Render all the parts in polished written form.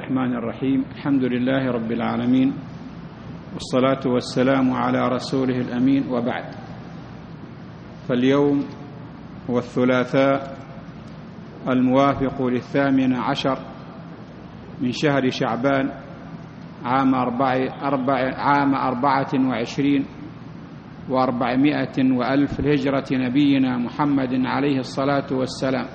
الرحمن الرحيم. الحمد لله رب العالمين، والصلاة والسلام على رسوله الأمين، وبعد. فاليوم هو الثلاثاء الموافق 18 من شهر شعبان عام 24 و400 وألف الهجرة نبينا محمد عليه الصلاة والسلام.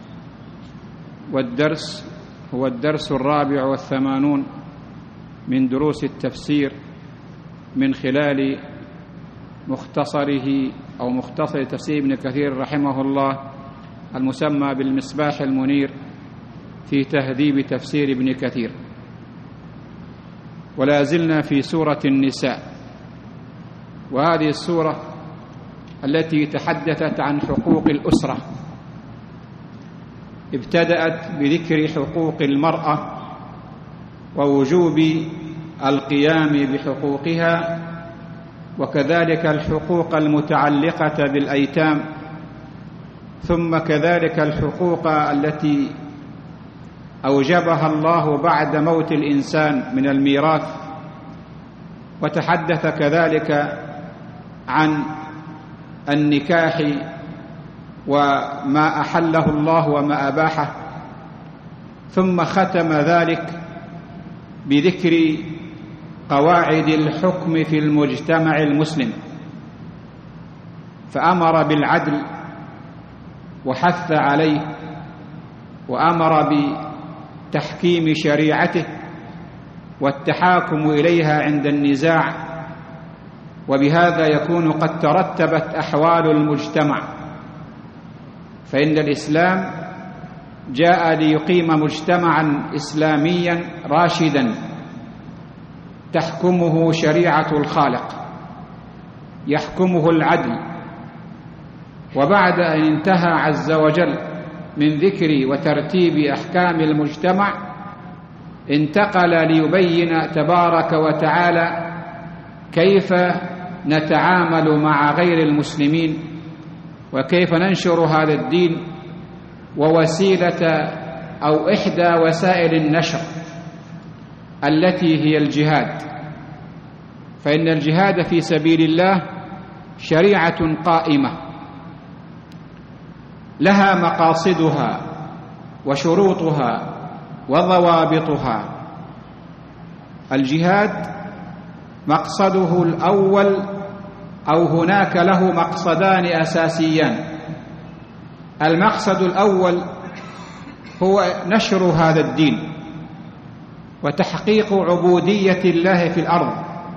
والدرس هو الدرس 84 من دروس التفسير من خلال مختصره أو مختصر تفسير ابن كثير رحمه الله المسمى بالمصباح المنير في تهذيب تفسير ابن كثير. ولا زلنا في سورة النساء، وهذه السورة التي تحدثت عن حقوق الأسرة. ابتدأت بذكر حقوق المرأة ووجوب القيام بحقوقها، وكذلك الحقوق المتعلقة بالأيتام، ثم كذلك الحقوق التي أوجبها الله بعد موت الإنسان من الميراث، وتحدث كذلك عن النكاح وما أحله الله وما أباحه، ثم ختم ذلك بذكر قواعد الحكم في المجتمع المسلم، فأمر بالعدل وحث عليه، وأمر بتحكيم شريعته والتحاكم إليها عند النزاع، وبهذا يكون قد ترتبت أحوال المجتمع. فإن الإسلام جاء ليقيم مجتمعا إسلاميا راشدا تحكمه شريعة الخالق، يحكمه العدل. وبعد أن انتهى عز وجل من ذكر وترتيب أحكام المجتمع، انتقل ليبين تبارك وتعالى كيف نتعامل مع غير المسلمين، وكيف ننشر هذا الدين، ووسيلة أو إحدى وسائل النشر التي هي الجهاد. فإن الجهاد في سبيل الله شريعة قائمة لها مقاصدها وشروطها وضوابطها. الجهاد مقصده الأول، أو هناك له مقصدان أساسيان. المقصد الأول هو نشر هذا الدين وتحقيق عبودية الله في الأرض،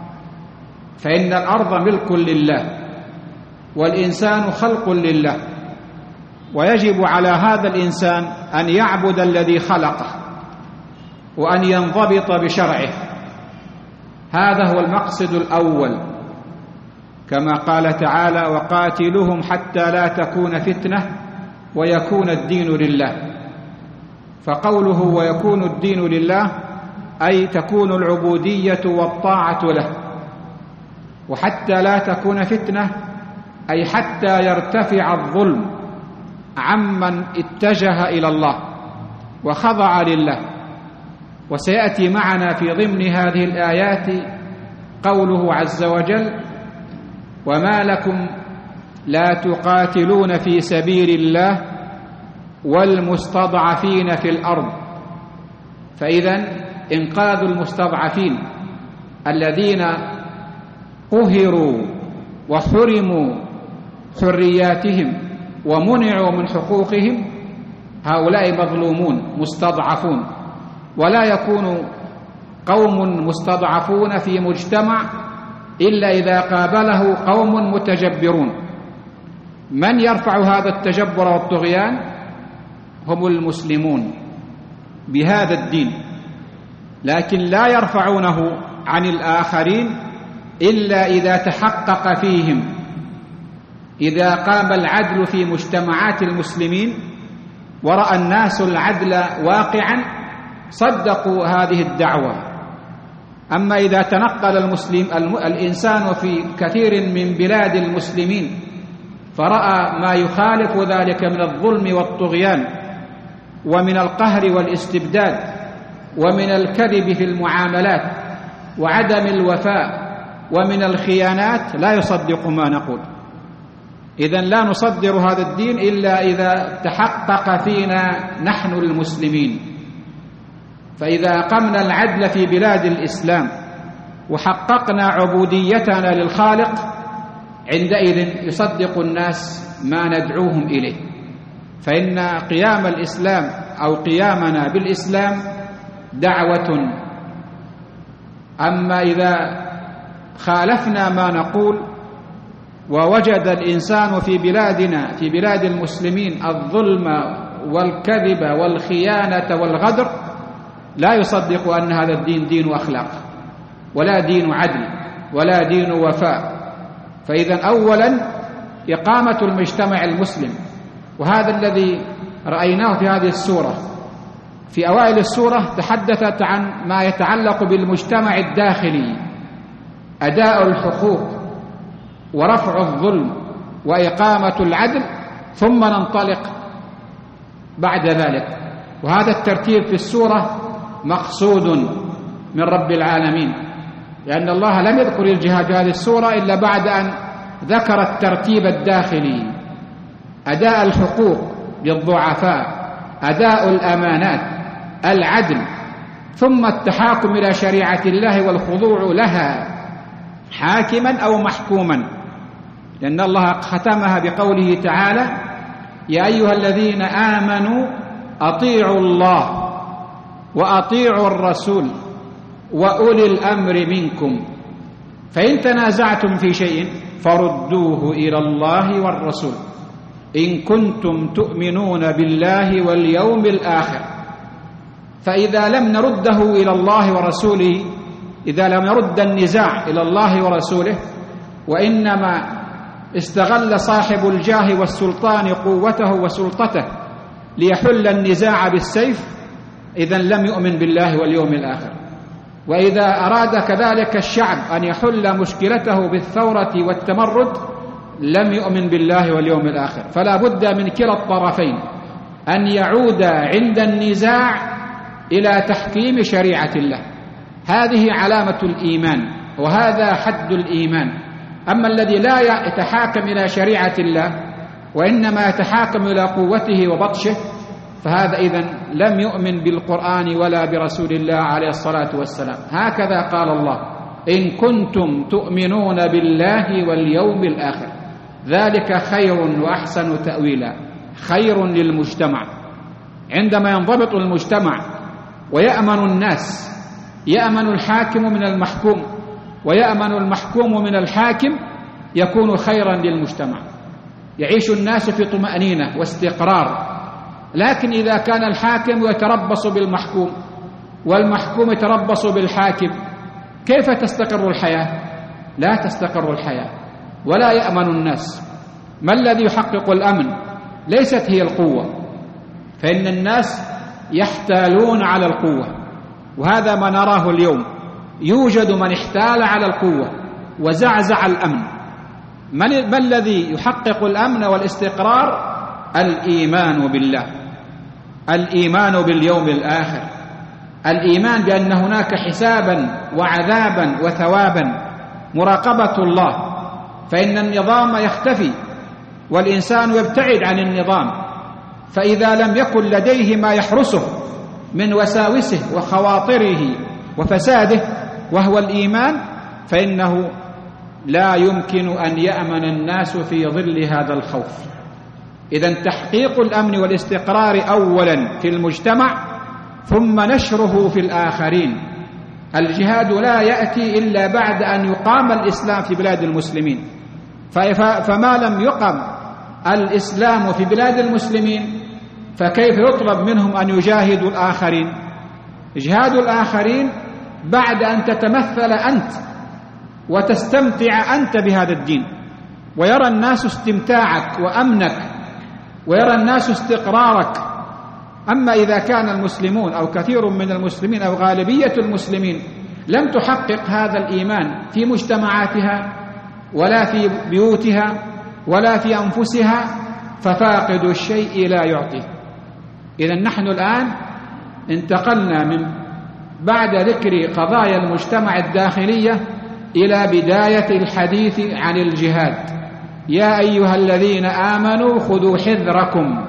فإن الأرض ملك لله والإنسان خلق لله، ويجب على هذا الإنسان أن يعبد الذي خلقه وأن ينضبط بشرعه. هذا هو المقصد الأول، كما قال تعالى: وقاتلوهم حتى لا تكون فتنة ويكون الدين لله. فقوله ويكون الدين لله أي تكون العبودية والطاعة له. وحتى لا تكون فتنة أي حتى يرتفع الظلم عمن اتجه إلى الله وخضع لله. وسيأتي معنا في ضمن هذه الآيات قوله عز وجل: وما لكم لا تقاتلون في سبيل الله والمستضعفين في الأرض. فإذن إنقاذ المستضعفين الذين قهروا وحرموا حرياتهم ومنعوا من حقوقهم، هؤلاء مظلومون مستضعفون. ولا يكون قوم مستضعفون في مجتمع إلا إذا قابله قوم متجبرون. من يرفع هذا التجبر والطغيان؟ هم المسلمون بهذا الدين، لكن لا يرفعونه عن الآخرين إلا إذا تحقق فيهم. إذا قام العدل في مجتمعات المسلمين ورأى الناس العدل واقعا صدقوا هذه الدعوة. أما إذا تنقل الإنسان في كثير من بلاد المسلمين فرأى ما يخالف ذلك من الظلم والطغيان ومن القهر والاستبداد، ومن الكذب في المعاملات وعدم الوفاء ومن الخيانات لا يصدق ما نقول. إذن لا نصدر هذا الدين إلا إذا تحقق فينا نحن المسلمين. فإذا أقمنا العدل في بلاد الإسلام وحققنا عبوديتنا للخالق عندئذ يصدق الناس ما ندعوهم إليه. فإن قيام الإسلام أو قيامنا بالإسلام دعوة. أما إذا خالفنا ما نقول ووجد الإنسان في بلادنا في بلاد المسلمين الظلم والكذب والخيانة والغدر لا يصدق أن هذا الدين دين أخلاق ولا دين عدل ولا دين وفاء. فإذا أولا إقامة المجتمع المسلم، وهذا الذي رأيناه في هذه السورة. في أوائل السورة تحدثت عن ما يتعلق بالمجتمع الداخلي، أداء الحقوق ورفع الظلم وإقامة العدل، ثم ننطلق بعد ذلك. وهذا الترتيب في السورة مقصود من رب العالمين، لأن الله لم يذكر الجهاد في هذه السورة إلا بعد أن ذكر الترتيب الداخلي: أداء الحقوق للضعفاء، أداء الأمانات، العدل، ثم التحاكم إلى شريعة الله والخضوع لها حاكما أو محكوما، لأن الله ختمها بقوله تعالى: يا أيها الذين آمنوا أطيعوا الله وأطيعوا الرسول وأولي الأمر منكم فإن تنازعتم في شيء فردوه إلى الله والرسول إن كنتم تؤمنون بالله واليوم الآخر. فإذا لم نرده إلى الله ورسوله، إذا لم يرد النزاع إلى الله ورسوله، وإنما استغل صاحب الجاه والسلطان قوته وسلطته ليحل النزاع بالسيف، إذن لم يؤمن بالله واليوم الآخر. وإذا أراد كذلك الشعب أن يحل مشكلته بالثورة والتمرد لم يؤمن بالله واليوم الآخر. فلا بد من كلا الطرفين أن يعود عند النزاع إلى تحكيم شريعة الله. هذه علامة الإيمان وهذا حد الإيمان. أما الذي لا يتحاكم إلى شريعة الله وإنما يتحاكم إلى قوته وبطشه فهذا إذن لم يؤمن بالقرآن ولا برسول الله عليه الصلاة والسلام. هكذا قال الله: إن كنتم تؤمنون بالله واليوم الآخر ذلك خير وأحسن تأويلا. خير للمجتمع. عندما ينضبط المجتمع ويأمن الناس، يأمن الحاكم من المحكوم ويأمن المحكوم من الحاكم، يكون خيرا للمجتمع، يعيش الناس في طمأنينة واستقرار. لكن إذا كان الحاكم يتربص بالمحكوم والمحكوم يتربص بالحاكم، كيف تستقر الحياة؟ لا تستقر الحياة ولا يأمن الناس. ما الذي يحقق الأمن؟ ليست هي القوة، فإن الناس يحتالون على القوة، وهذا ما نراه اليوم. يوجد من احتال على القوة وزعزع الأمن. ما الذي يحقق الأمن والاستقرار؟ الإيمان بالله، الإيمان باليوم الآخر، الإيمان بأن هناك حسابا وعذابا وثوابا، مراقبة الله. فإن النظام يختفي والإنسان يبتعد عن النظام، فإذا لم يكن لديه ما يحرسه من وساوسه وخواطره وفساده وهو الإيمان، فإنه لا يمكن أن يأمن الناس في ظل هذا الخوف. إذن تحقيق الأمن والاستقرار أولا في المجتمع ثم نشره في الآخرين. الجهاد لا يأتي إلا بعد أن يقام الإسلام في بلاد المسلمين. فما لم يقم الإسلام في بلاد المسلمين فكيف يطلب منهم أن يجاهدوا الآخرين؟ إجهاد الآخرين بعد أن تتمثل أنت وتستمتع أنت بهذا الدين، ويرى الناس استمتاعك وأمنك، ويرى الناس استقرارك. أما إذا كان المسلمون أو كثير من المسلمين أو غالبية المسلمين لم تحقق هذا الإيمان في مجتمعاتها ولا في بيوتها ولا في أنفسها، ففاقد الشيء لا يعطيه. إذن نحن الآن انتقلنا من بعد ذكر قضايا المجتمع الداخلية إلى بداية الحديث عن الجهاد. يا أيها الذين آمنوا خذوا حذركم،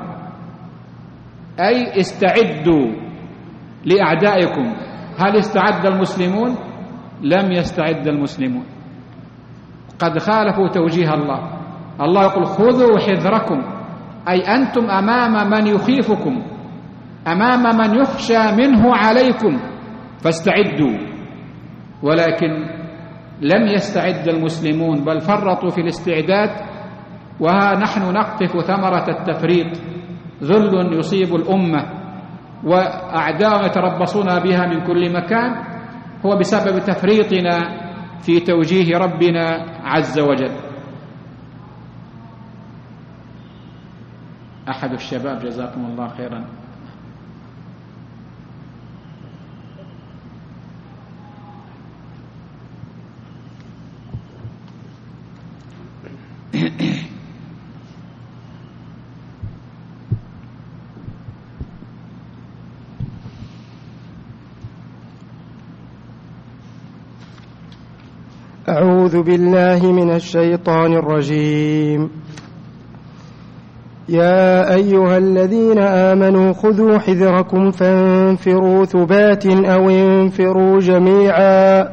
أي استعدوا لأعدائكم. هل استعد المسلمون؟ لم يستعد المسلمون، قد خالفوا توجيه الله. الله يقول خذوا حذركم، أي أنتم أمام من يخيفكم، أمام من يخشى منه عليكم، فاستعدوا. ولكن لم يستعد المسلمون، بل فرطوا في الاستعداد. وها نحن نقطف ثمرة التفريط، ذل يصيب الأمة وأعداء يتربصون بها من كل مكان، هو بسبب تفريطنا في توجيه ربنا عز وجل. أحد الشباب جزاكم الله خيرا. أعوذ بالله من الشيطان الرجيم. يا أيها الذين آمنوا خذوا حذركم فانفروا ثبات أو انفروا جميعا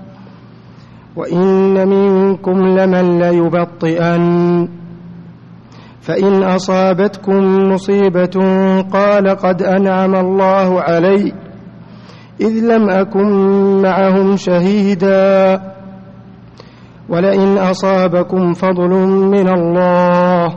وإن منكم لمن ليبطئن فإن أصابتكم مصيبة قال قد أنعم الله علي إذ لم أكن معهم شهيدا ولئن أصابكم فضل من الله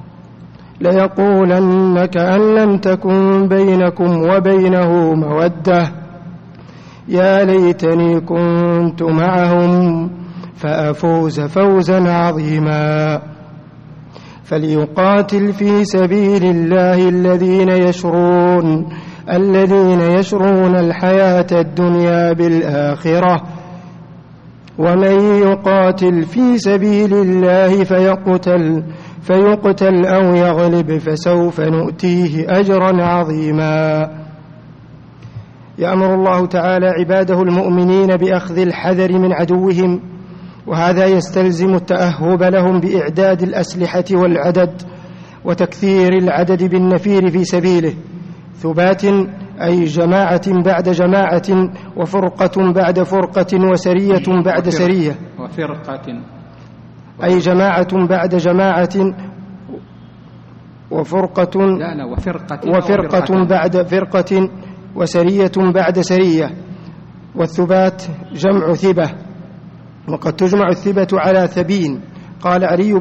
ليقولن كأن لم تكن بينكم وبينه مودة يا ليتني كنت معهم فأفوز فوزا عظيما. فليقاتل في سبيل الله الذين يشرون الحياة الدنيا بالآخرة ومن يقاتل في سبيل الله فيقتل أو يغلب فسوف نؤتيه أجرا عظيما. يأمر الله تعالى عباده المؤمنين بأخذ الحذر من عدوهم، وهذا يستلزم التأهب لهم بإعداد الأسلحة والعدد وتكثير العدد بالنفير في سبيله. ثبات أي جماعة بعد جماعة وفرقة بعد فرقة وسرية بعد سرية. وفرقة أي جماعة بعد جماعة وفرقة بعد فرقة وسرية بعد سرية. والثبات جمع ثبة، وقد تجمع الثبة على ثبين. قال علي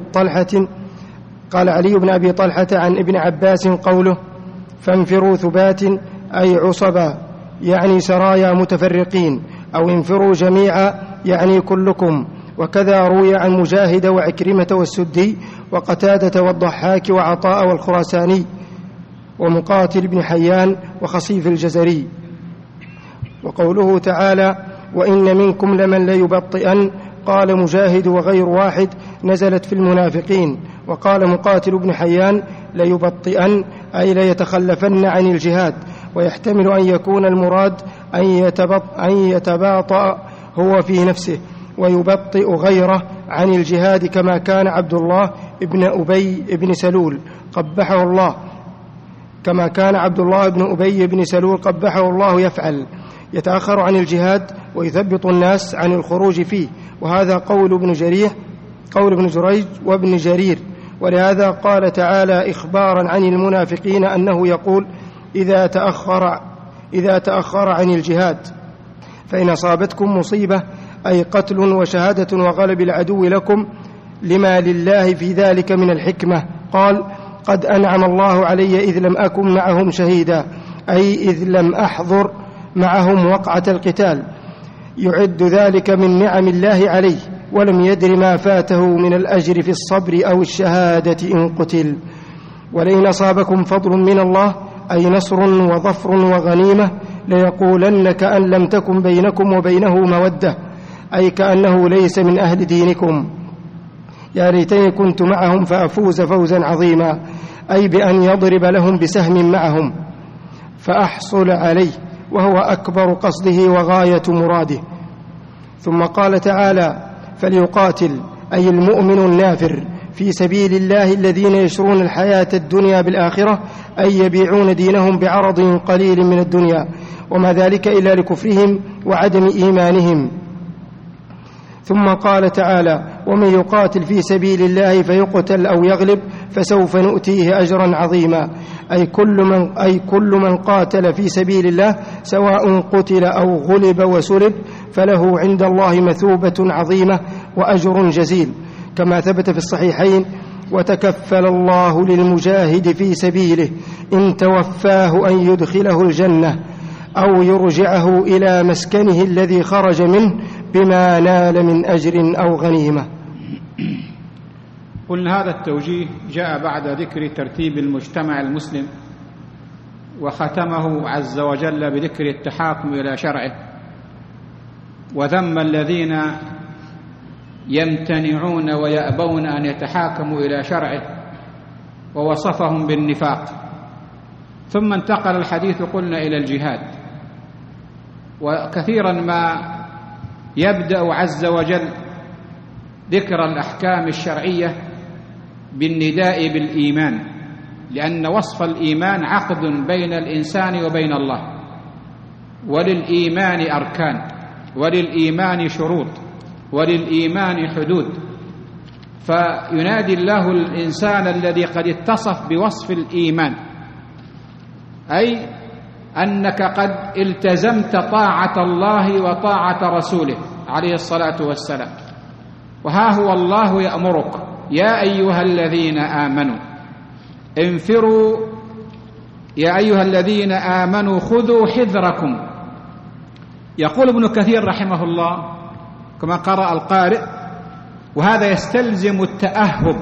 بن أبي طلحة عن ابن عباس قوله فانفروا ثبات أي عصبا يعني سرايا متفرقين، أو انفروا جميعا يعني كلكم. وكذا روي عن مجاهد وعكرمة والسدي وقتادة والضحاك وعطاء والخراساني ومقاتل بن حيان وخصيف الجزري. وقوله تعالى وإن منكم لمن ليبطئن، قال مجاهد وغير واحد نزلت في المنافقين. وقال مقاتل بن حيان ليبطئن أي ليتخلفن عن الجهاد، ويحتمل أن يكون المراد أن يتباطأ هو في نفسه ويبطئ غيره عن الجهاد، كما كان عبد الله بن أبي بن سلول قبحه الله يفعل، يتأخر عن الجهاد ويثبط الناس عن الخروج فيه. وهذا قول ابن جريج وابن جرير. ولهذا قال تعالى إخبارا عن المنافقين أنه يقول إذا تأخر عن الجهاد فإن أصابتكم مصيبة أي قتل وشهادة وغلب العدو لكم لما لله في ذلك من الحكمة. قال قد أنعم الله علي إذ لم أكن معهم شهيدا، أي إذ لم أحضر معهم وقعة القتال، يعد ذلك من نعم الله عليه، ولم يدر ما فاته من الأجر في الصبر أو الشهادة إن قتل. ولئن أصابكم فضل من الله أي نصر وظفر وغنيمة ليقولن كأن لم تكن بينكم وبينه مودة، أي كأنه ليس من أهل دينكم، يا ليتني كنت معهم فأفوز فوزا عظيما، أي بأن يضرب لهم بسهم معهم فأحصل عليه وهو أكبر قصده وغاية مراده. ثم قال تعالى: فليقاتل أي المؤمن النافر في سبيل الله الذين يشرون الحياة الدنيا بالآخرة، أي يبيعون دينهم بعرض قليل من الدنيا، وما ذلك إلا لكفرهم وعدم إيمانهم. ثم قال تعالى: ومن يقاتل في سبيل الله فيقتل أو يغلب فسوف نؤتيه أجرا عظيما، أي كل من قاتل في سبيل الله سواء قتل أو غلب وسلب فله عند الله مثوبة عظيمة وأجر جزيل، كما ثبت في الصحيحين: وتكفل الله للمجاهد في سبيله إن توفاه أن يدخله الجنة أو يرجعه إلى مسكنه الذي خرج منه بما نال من أجر أو غنيمة. قلنا هذا التوجيه جاء بعد ذكر ترتيب المجتمع المسلم، وختمه عز وجل بذكر التحاكم إلى شرعه، وذم الذين يمتنعون ويأبون أن يتحاكموا إلى شرعه، ووصفهم بالنفاق. ثم انتقل الحديث قلنا إلى الجهاد، وكثيرا ما يبدأ عز وجل ذكر الأحكام الشرعية بالنداء بالإيمان، لأن وصف الإيمان عقد بين الإنسان وبين الله، وللإيمان أركان، وللإيمان شروط، وللإيمان حدود. فينادي الله الإنسان الذي قد اتصف بوصف الإيمان، أي أنك قد التزمت طاعة الله وطاعة رسوله عليه الصلاة والسلام. وها هو الله يأمرك: يا أيها الذين آمنوا انفروا، يا أيها الذين آمنوا خذوا حذركم. يقول ابن كثير رحمه الله كما قرأ القارئ: وهذا يستلزم التأهب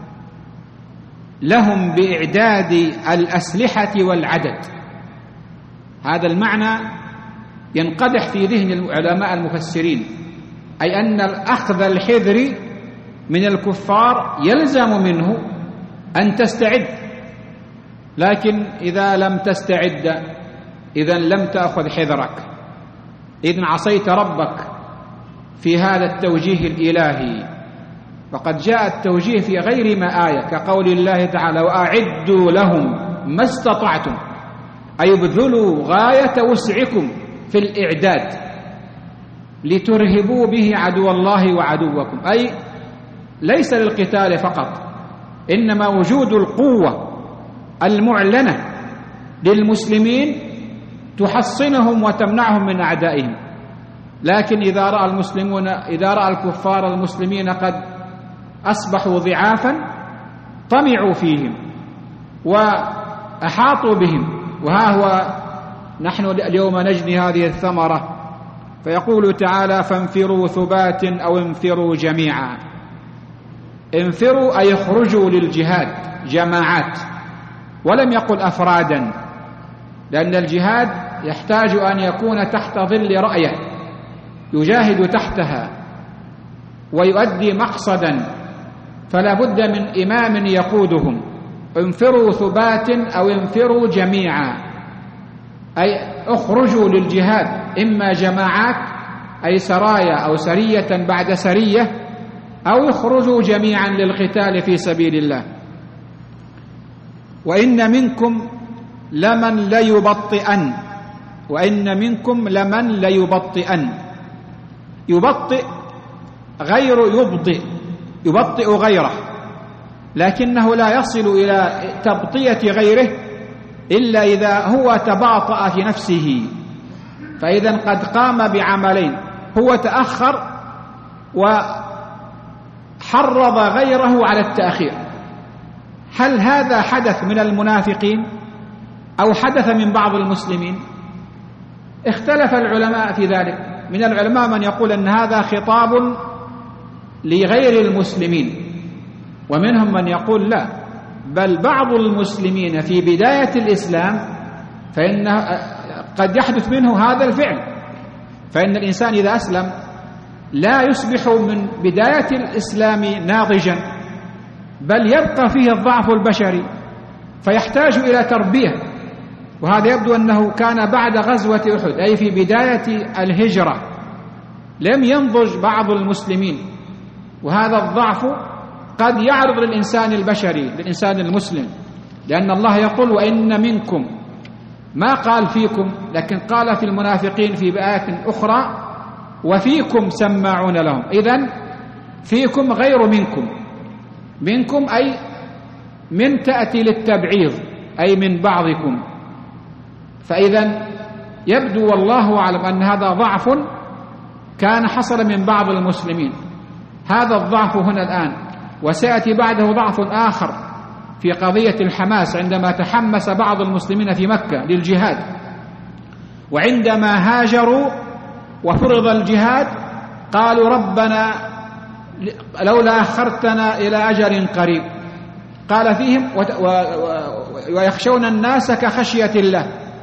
لهم بإعداد الأسلحة والعدد. هذا المعنى ينقدح في ذهن العلماء المفسرين، أي أن أخذ الحذر من الكفار يلزم منه أن تستعد، لكن إذا لم تستعد إذن لم تأخذ حذرك، إذن عصيت ربك في هذا التوجيه الإلهي. وقد جاء التوجيه في غير ما آية، كقول الله تعالى: وأعدوا لهم ما استطعتم، أي ابذلوا غاية وسعكم في الإعداد لترهبوا به عدو الله وعدوكم، أي ليس للقتال فقط، إنما وجود القوة المعلنة للمسلمين تحصنهم وتمنعهم من أعدائهم. لكن إذا رأى الكفار المسلمين قد أصبحوا ضعافا طمعوا فيهم وأحاطوا بهم. وها هو نحن اليوم نجني هذه الثمرة. فيقول تعالى: فانفروا ثبات أو انفروا جميعا. انفروا أي اخرجوا للجهاد جماعات، ولم يقل أفرادا، لأن الجهاد يحتاج أن يكون تحت ظل رأيه يجاهد تحتها ويؤدي مقصدا، فلا بد من إمام يقودهم. انفروا ثبات أو انفروا جميعا، أي اخرجوا للجهاد إما جماعات أي سرايا أو سرية بعد سرية، أو يخرجوا جميعا للقتال في سبيل الله. وإن منكم لمن ليبطئن، وإن منكم لمن ليبطئن. يبطئ غير يبطئ، يبطئ غيره، لكنه لا يصل إلى تبطية غيره إلا إذا هو تباطأ في نفسه. فإذا قد قام بعملين، هو تأخر وحرض غيره على التأخير. هل هذا حدث من المنافقين أو حدث من بعض المسلمين؟ اختلف العلماء في ذلك. من العلماء من يقول أن هذا خطاب لغير المسلمين، ومنهم من يقول لا، بل بعض المسلمين في بداية الإسلام فإنه قد يحدث منه هذا الفعل. فإن الإنسان إذا أسلم لا يصبح من بداية الإسلام ناضجا، بل يبقى فيه الضعف البشري، فيحتاج إلى تربية وهذا يبدو أنه كان بعد غزوة أحد، أي في بداية الهجرة لم ينضج بعض المسلمين، وهذا الضعف قد يعرض للإنسان البشري، للإنسان المسلم، لأن الله يقول وإن منكم، ما قال فيكم، لكن قال في المنافقين في آيات أخرى وفيكم سماعون لهم. إذن فيكم غير منكم، منكم أي من تأتي للتبعيض، أي من بعضكم. فإذن يبدو والله أعلم أن هذا ضعف كان حصل من بعض المسلمين، هذا الضعف هنا الآن، وسيأتي بعده ضعف آخر في قضية الحماس عندما تحمس بعض المسلمين في مكة للجهاد، وعندما هاجروا وفرض الجهاد قالوا ربنا لولا أخرتنا إلى أجل قريب، قال فيهم ويخشون الناس كخشية الله،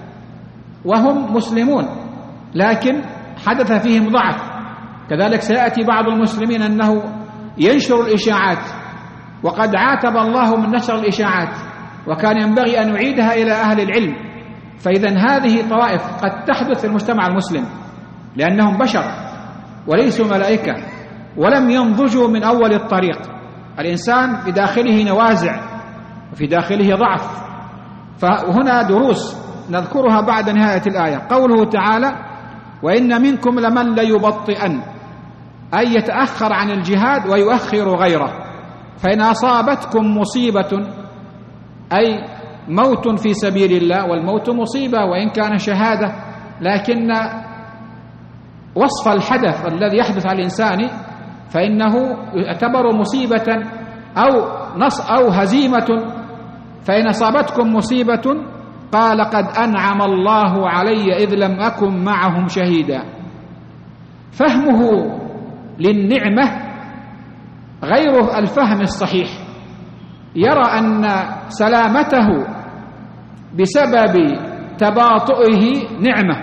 وهم مسلمون لكن حدث فيهم ضعف. كذلك سيأتي بعض المسلمين أنه ينشر الإشاعات، وقد عاتب الله من نشر الإشاعات، وكان ينبغي أن نعيدها إلى أهل العلم. فإذن هذه طوائف قد تحدث في المجتمع المسلم، لأنهم بشر وليسوا ملائكة، ولم ينضجوا من أول الطريق. الإنسان في داخله نوازع وفي داخله ضعف. فهنا دروس نذكرها بعد نهاية الآية. قوله تعالى وإن منكم لمن ليبطئن، أي يتأخر عن الجهاد ويؤخر غيره. فإن أصابتكم مصيبة، أي موت في سبيل الله، والموت مصيبة وإن كان شهادة، لكن وصف الحدث الذي يحدث على الإنسان فإنه يعتبر مصيبة أو هزيمة. فإن أصابتكم مصيبة قال قد أنعم الله علي إذ لم أكن معهم شهيدا. فهمه للنعمة غير الفهم الصحيح، يرى أن سلامته بسبب تباطؤه نعمة،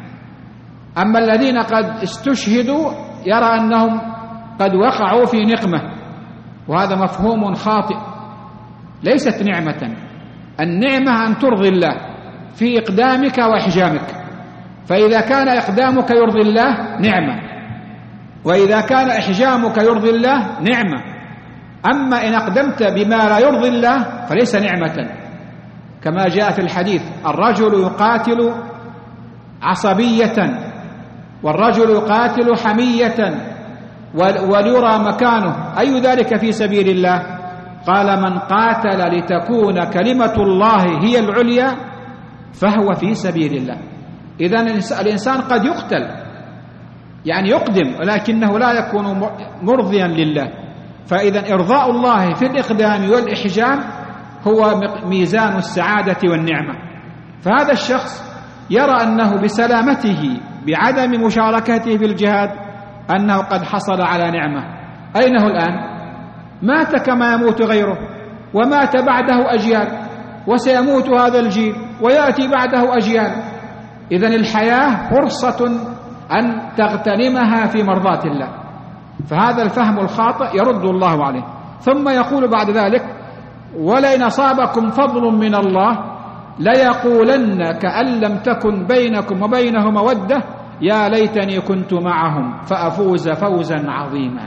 أما الذين قد استشهدوا يرى أنهم قد وقعوا في نقمة، وهذا مفهوم خاطئ. ليست نعمة، النعمة أن ترضي الله في إقدامك وإحجامك، فإذا كان إقدامك يرضي الله نعمة، وإذا كان إحجامك يرضي الله نعمة. أما إن أقدمت بما لا يرضي الله فليس نعمة، كما جاء في الحديث الرجل يقاتل عصبية، والرجل يقاتل حمية وليرى مكانه، أي ذلك في سبيل الله؟ قال من قاتل لتكون كلمة الله هي العليا فهو في سبيل الله. إذن الإنسان قد يقتل، يعني يقدم، ولكنه لا يكون مرضيا لله. فإذا إرضاء الله في الإقدام والإحجام هو ميزان السعادة والنعمة. فهذا الشخص يرى أنه بسلامته بعدم مشاركته في الجهاد أنه قد حصل على نعمة. أين هو الآن؟ مات كما يموت غيره، ومات بعده أجيال، وسيموت هذا الجيل ويأتي بعده أجيال. إذن الحياة فرصة أن تغتنمها في مرضاة الله. فهذا الفهم الخاطئ يرد الله عليه. ثم يقول بعد ذلك ولئن أصابكم فضل من الله ليقولن كأن لم تكن بينكم وبينه مودة يا ليتني كنت معهم فأفوز فوزا عظيما.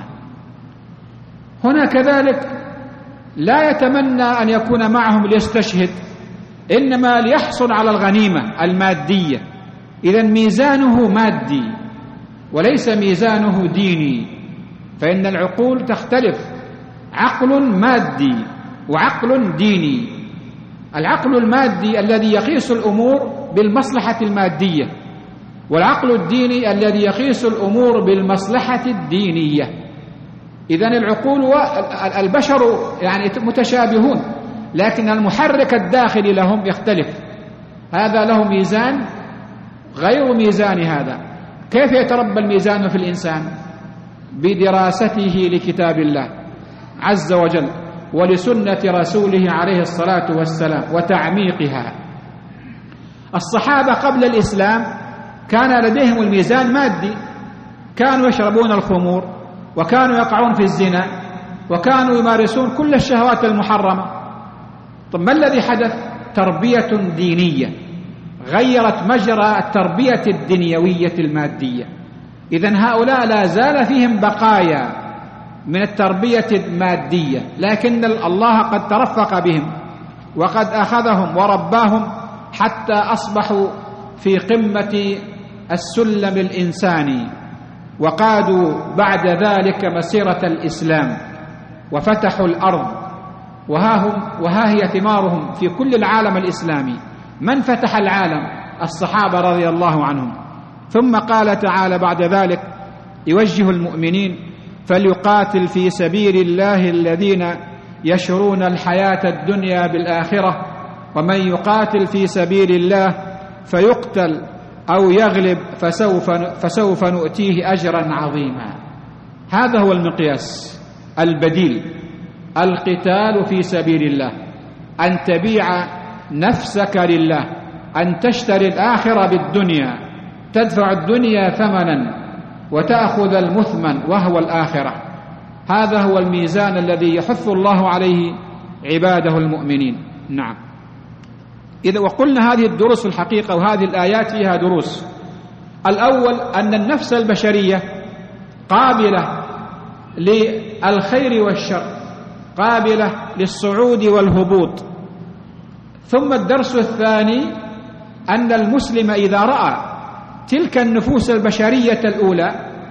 هنا كذلك لا يتمنى أن يكون معهم ليستشهد، إنما ليحصل على الغنيمة المادية. إذن ميزانه مادي وليس ميزانه ديني، فإن العقول تختلف، عقل مادي وعقل ديني. العقل المادي الذي يقيس الأمور بالمصلحة المادية، والعقل الديني الذي يقيس الأمور بالمصلحة الدينية. إذن العقول والبشر يعني متشابهون، لكن المحرك الداخلي لهم يختلف، هذا له ميزان غير ميزان هذا. كيف يتربى الميزان في الإنسان؟ بدراسته لكتاب الله عز وجل ولسنة رسوله عليه الصلاة والسلام وتعميقها. الصحابة قبل الإسلام كان لديهم الميزان مادي، كانوا يشربون الخمور، وكانوا يقعون في الزنا، وكانوا يمارسون كل الشهوات المحرمة. طب ما الذي حدث؟ تربية دينية. غيرت مجرى التربية الدنيوية المادية. إذن هؤلاء لا زال فيهم بقايا من التربية المادية، لكن الله قد ترفق بهم وقد أخذهم ورباهم حتى أصبحوا في قمة السلم الإنساني، وقادوا بعد ذلك مسيرة الإسلام وفتحوا الأرض، وها هي ثمارهم في كل العالم الإسلامي. من فتح العالم؟ الصحابة رضي الله عنهم. ثم قال تعالى بعد ذلك يوجه المؤمنين: فليقاتل في سبيل الله الذين يشرون الحياة الدنيا بالآخرة، ومن يقاتل في سبيل الله فيقتل أو يغلب فسوف نؤتيه أجرا عظيما. هذا هو المقياس البديل، القتال في سبيل الله، أن تبيع نفسك لله، أن تشتري الآخرة بالدنيا، تدفع الدنيا ثمنا وتأخذ المثمن وهو الآخرة. هذا هو الميزان الذي يحث الله عليه عباده المؤمنين. نعم. إذا وقلنا هذه الدروس الحقيقة وهذه الآيات فيها دروس. الأول أن النفس البشرية قابلة للخير والشر، قابلة للصعود والهبوط. ثم الدرس الثاني أن المسلم إذا رأى تلك النفوس البشرية الأولى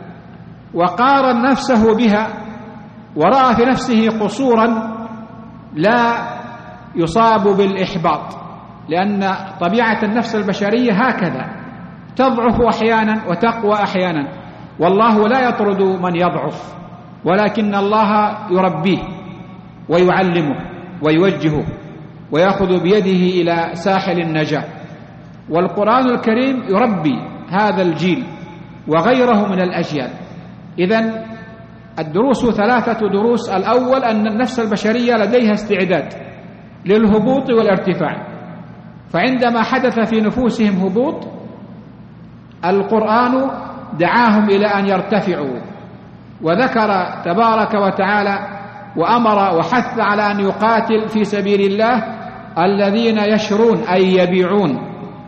وقارن نفسه بها ورأى في نفسه قصورا لا يصاب بالإحباط، لأن طبيعة النفس البشرية هكذا، تضعف أحيانا وتقوى أحيانا، والله لا يطرد من يضعف، ولكن الله يربيه ويعلمه ويوجهه ويأخذ بيده إلى ساحل النجاة. والقرآن الكريم يربي هذا الجيل وغيره من الأجيال. إذن الدروس 3 دروس. الأول أن النفس البشرية لديها استعداد للهبوط والارتفاع، فعندما حدث في نفوسهم هبوط القرآن دعاهم إلى أن يرتفعوا، وذكر تبارك وتعالى وأمر وحث على أن يقاتل في سبيل الله الذين يشرون أي يبيعون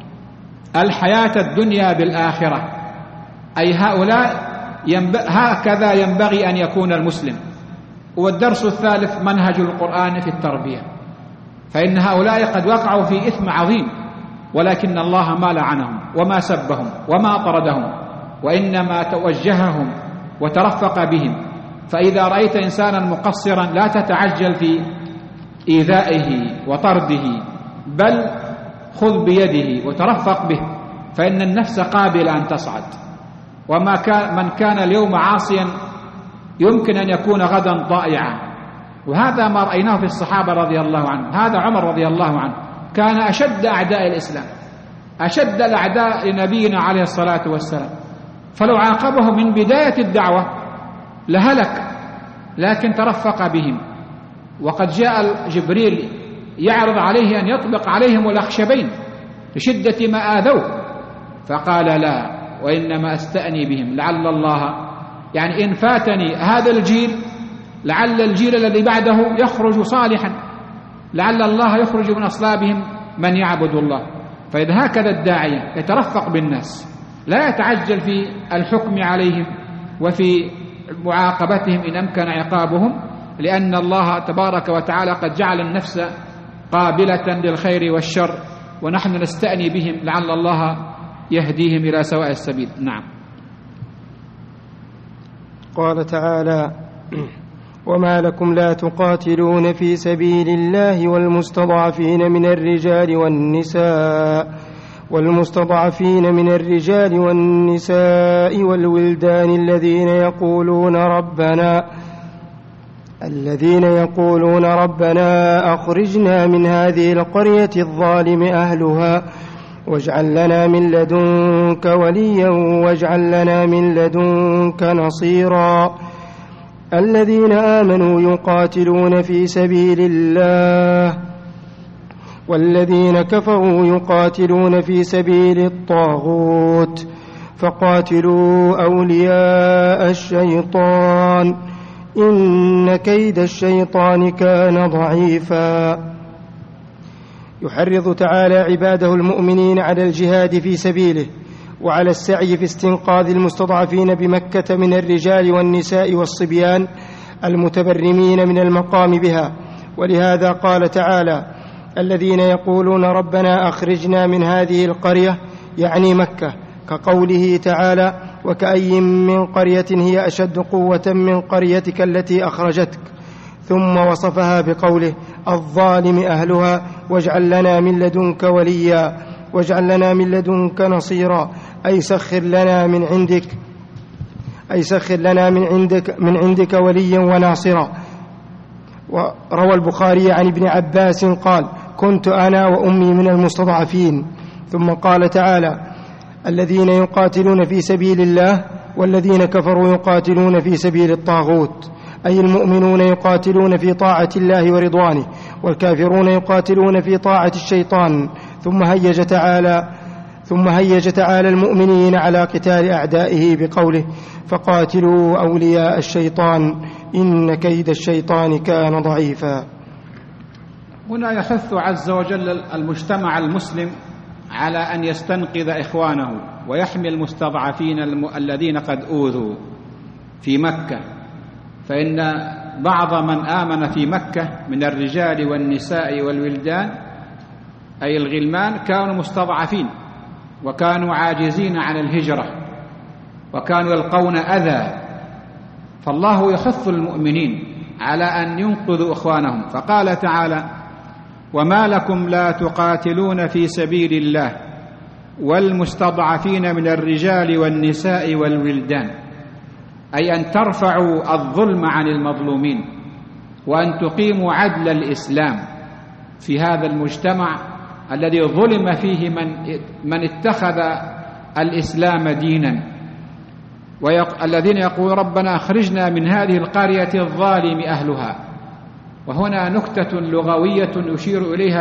الحياة الدنيا بالآخرة، أي هؤلاء هكذا ينبغي أن يكون المسلم. والدرس الثالث منهج القرآن في التربية، فإن هؤلاء قد وقعوا في إثم عظيم، ولكن الله ما لعنهم وما سبهم وما طردهم، وإنما توجههم وترفق بهم. فإذا رأيت إنسانا مقصرا لا تتعجل في إيذائه وطرده، بل خذ بيده وترفق به، فإن النفس قابلة أن تصعد. من كان اليوم عاصيا يمكن أن يكون غدا ضائعا، وهذا ما رأيناه في الصحابة رضي الله عنهم. هذا عمر رضي الله عنه كان أشد أعداء الإسلام، أشد الأعداء لنبينا عليه الصلاة والسلام، فلو عاقبه من بداية الدعوة لهلك، لكن ترفق بهم. وقد جاء جبريل يعرض عليه أن يطلق عليهم الأخشبين لشدة ما آذوه، فقال لا، وإنما أستأني بهم لعل الله، يعني إن فاتني هذا الجيل لعل الجيل الذي بعده يخرج صالحا، لعل الله يخرج من أصلابهم من يعبد الله. فإذا هكذا الداعية يترفق بالناس، لا يتعجل في الحكم عليهم وفي معاقبتهم إن أمكن عقابهم، لأن الله تبارك وتعالى قد جعل النفس قابلة للخير والشر، ونحن نستأني بهم لعل الله يهديهم إلى سواء السبيل. نعم. قال تعالى: وما لكم لا تقاتلون في سبيل الله والمستضعفين من الرجال والنساء والولدان الذين يقولون ربنا أخرجنا من هذه القرية الظالم أهلها واجعل لنا من لدنك وليا واجعل لنا من لدنك نصيرا. الذين آمنوا يقاتلون في سبيل الله والذين كفروا يقاتلون في سبيل الطاغوت فقاتلوا أولياء الشيطان إن كيد الشيطان كان ضعيفا. يحرض تعالى عباده المؤمنين على الجهاد في سبيله وعلى السعي في استنقاذ المستضعفين بمكة من الرجال والنساء والصبيان المتبرمين من المقام بها. ولهذا قال تعالى: الذين يقولون ربنا أخرجنا من هذه القرية، يعني مكة، كقوله تعالى: وكأي من قرية هي أشد قوة من قريتك التي أخرجتك. ثم وصفها بقوله: الظالم أهلها واجعل لنا من لدنك وليا واجعل لنا من لدنك نصيرا، أي سخر لنا من عندك وليا وناصرا. وروى البخاري عن ابن عباس قال: كنت أنا وأمي من المستضعفين. ثم قال تعالى: الذين يقاتلون في سبيل الله والذين كفروا يقاتلون في سبيل الطاغوت، أي المؤمنون يقاتلون في طاعة الله ورضوانه، والكافرون يقاتلون في طاعة الشيطان. ثم هيج تعالى المؤمنين على قتال أعدائه بقوله: فقاتلوا أولياء الشيطان إن كيد الشيطان كان ضعيفا. هنا يحث عز وجل المجتمع المسلم على أن يستنقذ إخوانه ويحمي المستضعفين الذين قد أوذوا في مكة، فإن بعض من آمن في مكة من الرجال والنساء والولدان أي الغلمان كانوا مستضعفين وكانوا عاجزين عن الهجرة وكانوا يلقون أذى، فالله يحث المؤمنين على أن ينقذوا إخوانهم، فقال تعالى: وما لكم لا تقاتلون في سبيل الله والمستضعفين من الرجال والنساء والولدان، أي أن ترفعوا الظلم عن المظلومين وأن تقيموا عدل الإسلام في هذا المجتمع الذي ظلم فيه من اتخذ الإسلام دينا، الذين يقولون ربنا أخرجنا من هذه القرية الظالم أهلها. وهنا نكتة لغوية يشير إليها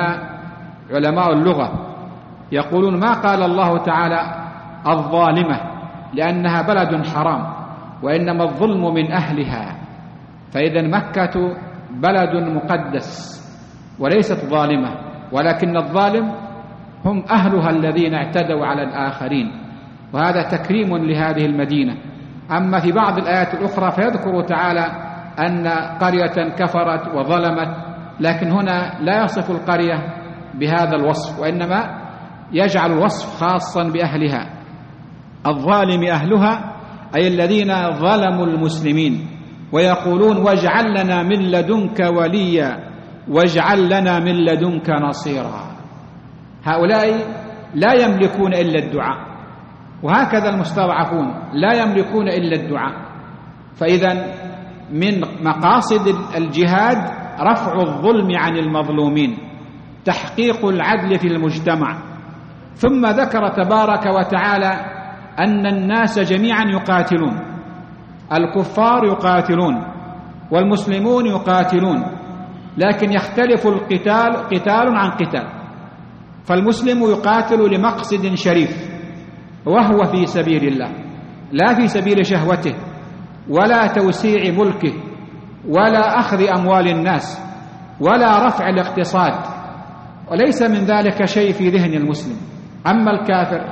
علماء اللغة، يقولون ما قال الله تعالى الظالمة لأنها بلد حرام، وإنما الظلم من أهلها، فإذا مكة بلد مقدس وليست ظالمة، ولكن الظالم هم أهلها الذين اعتدوا على الآخرين، وهذا تكريم لهذه المدينة. أما في بعض الآيات الأخرى فيذكر تعالى أن قرية كفرت وظلمت، لكن هنا لا يصف القرية بهذا الوصف، وإنما يجعل الوصف خاصا بأهلها. الظالم أهلها أي الذين ظلموا المسلمين، ويقولون واجعل لنا من لدنك وليا واجعل لنا من لدنك نصيرا. هؤلاء لا يملكون إلا الدعاء، وهكذا المستضعفون لا يملكون إلا الدعاء. فإذا من مقاصد الجهاد رفع الظلم عن المظلومين، تحقيق العدل في المجتمع. ثم ذكر تبارك وتعالى أن الناس جميعا يقاتلون، الكفار يقاتلون والمسلمون يقاتلون، لكن يختلف القتال قتال عن قتال. فالمسلم يقاتل لمقصد شريف وهو في سبيل الله، لا في سبيل شهوته ولا توسيع ملكه ولا أخذ أموال الناس ولا رفع الاقتصاد، وليس من ذلك شيء في ذهن المسلم. أما الكافر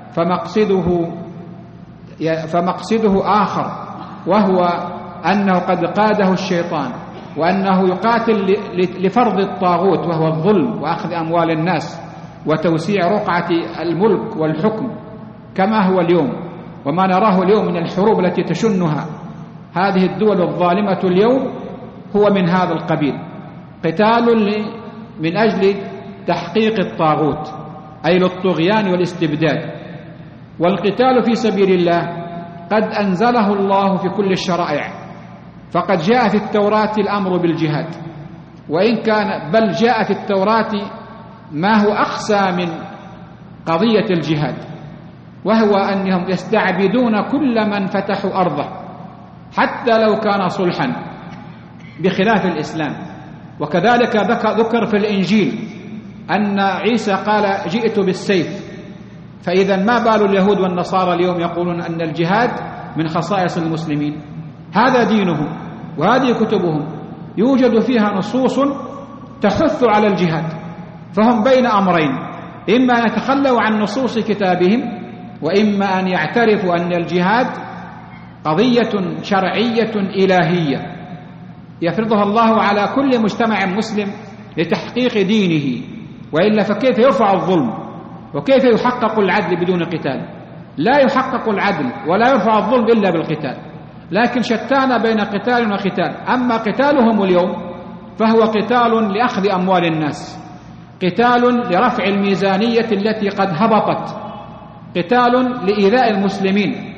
فمقصده آخر، وهو أنه قد قاده الشيطان، وأنه يقاتل لفرض الطاغوت وهو الظلم وأخذ أموال الناس وتوسيع رقعة الملك والحكم كما هو اليوم، وما نراه اليوم من الحروب التي تشنها هذه الدول الظالمة اليوم هو من هذا القبيل، قتال من أجل تحقيق الطاغوت أي للطغيان والاستبداد. والقتال في سبيل الله قد أنزله الله في كل الشرائع، فقد جاء في التوراة الأمر بالجهاد، وإن كان بل جاء في التوراة ما هو أقسى من قضية الجهاد، وهو أنهم يستعبدون كل من فتحوا أرضه حتى لو كان صلحا، بخلاف الإسلام. وكذلك ذكر في الإنجيل أن عيسى قال جئت بالسيف، فإذا ما بال اليهود والنصارى اليوم يقولون أن الجهاد من خصائص المسلمين؟ هذا دينهم وهذه كتبهم يوجد فيها نصوص تحث على الجهاد، فهم بين أمرين: إما أن يتخلوا عن نصوص كتابهم، وإما أن يعترفوا أن الجهاد قضية شرعية إلهية يفرضها الله على كل مجتمع مسلم لتحقيق دينه، وإلا فكيف يرفع الظلم وكيف يحقق العدل بدون قتال؟ لا يحقق العدل ولا يرفع الظلم إلا بالقتال. لكن شتان بين قتال وقتال. أما قتالهم اليوم فهو قتال لأخذ أموال الناس، قتال لرفع الميزانية التي قد هبطت، قتال لإيذاء المسلمين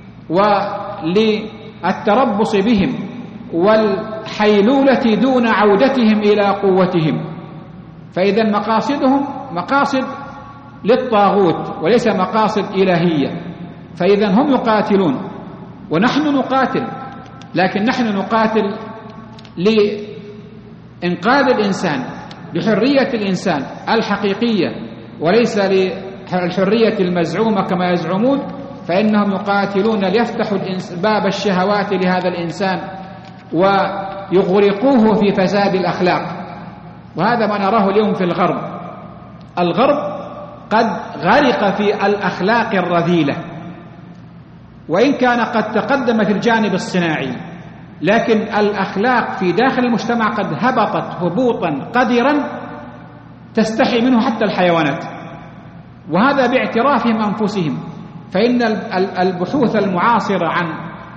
وللتربص بهم والحيلولة دون عودتهم إلى قوتهم. فإذا مقاصدهم مقاصد للطاغوت وليس مقاصد إلهية. فإذا هم يقاتلون ونحن نقاتل، لكن نحن نقاتل لإنقاذ الإنسان، لحرية الإنسان الحقيقية، وليس للحرية المزعومة كما يزعمون. فإنهم يقاتلون ليفتحوا باب الشهوات لهذا الإنسان ويغرقوه في فساد الأخلاق. وهذا ما نراه اليوم في الغرب. الغرب قد غرق في الأخلاق الرذيلة، وإن كان قد تقدم في الجانب الصناعي، لكن الأخلاق في داخل المجتمع قد هبطت هبوطا قدرا تستحي منه حتى الحيوانات، وهذا باعترافهم أنفسهم. فإن البحوث المعاصرة عن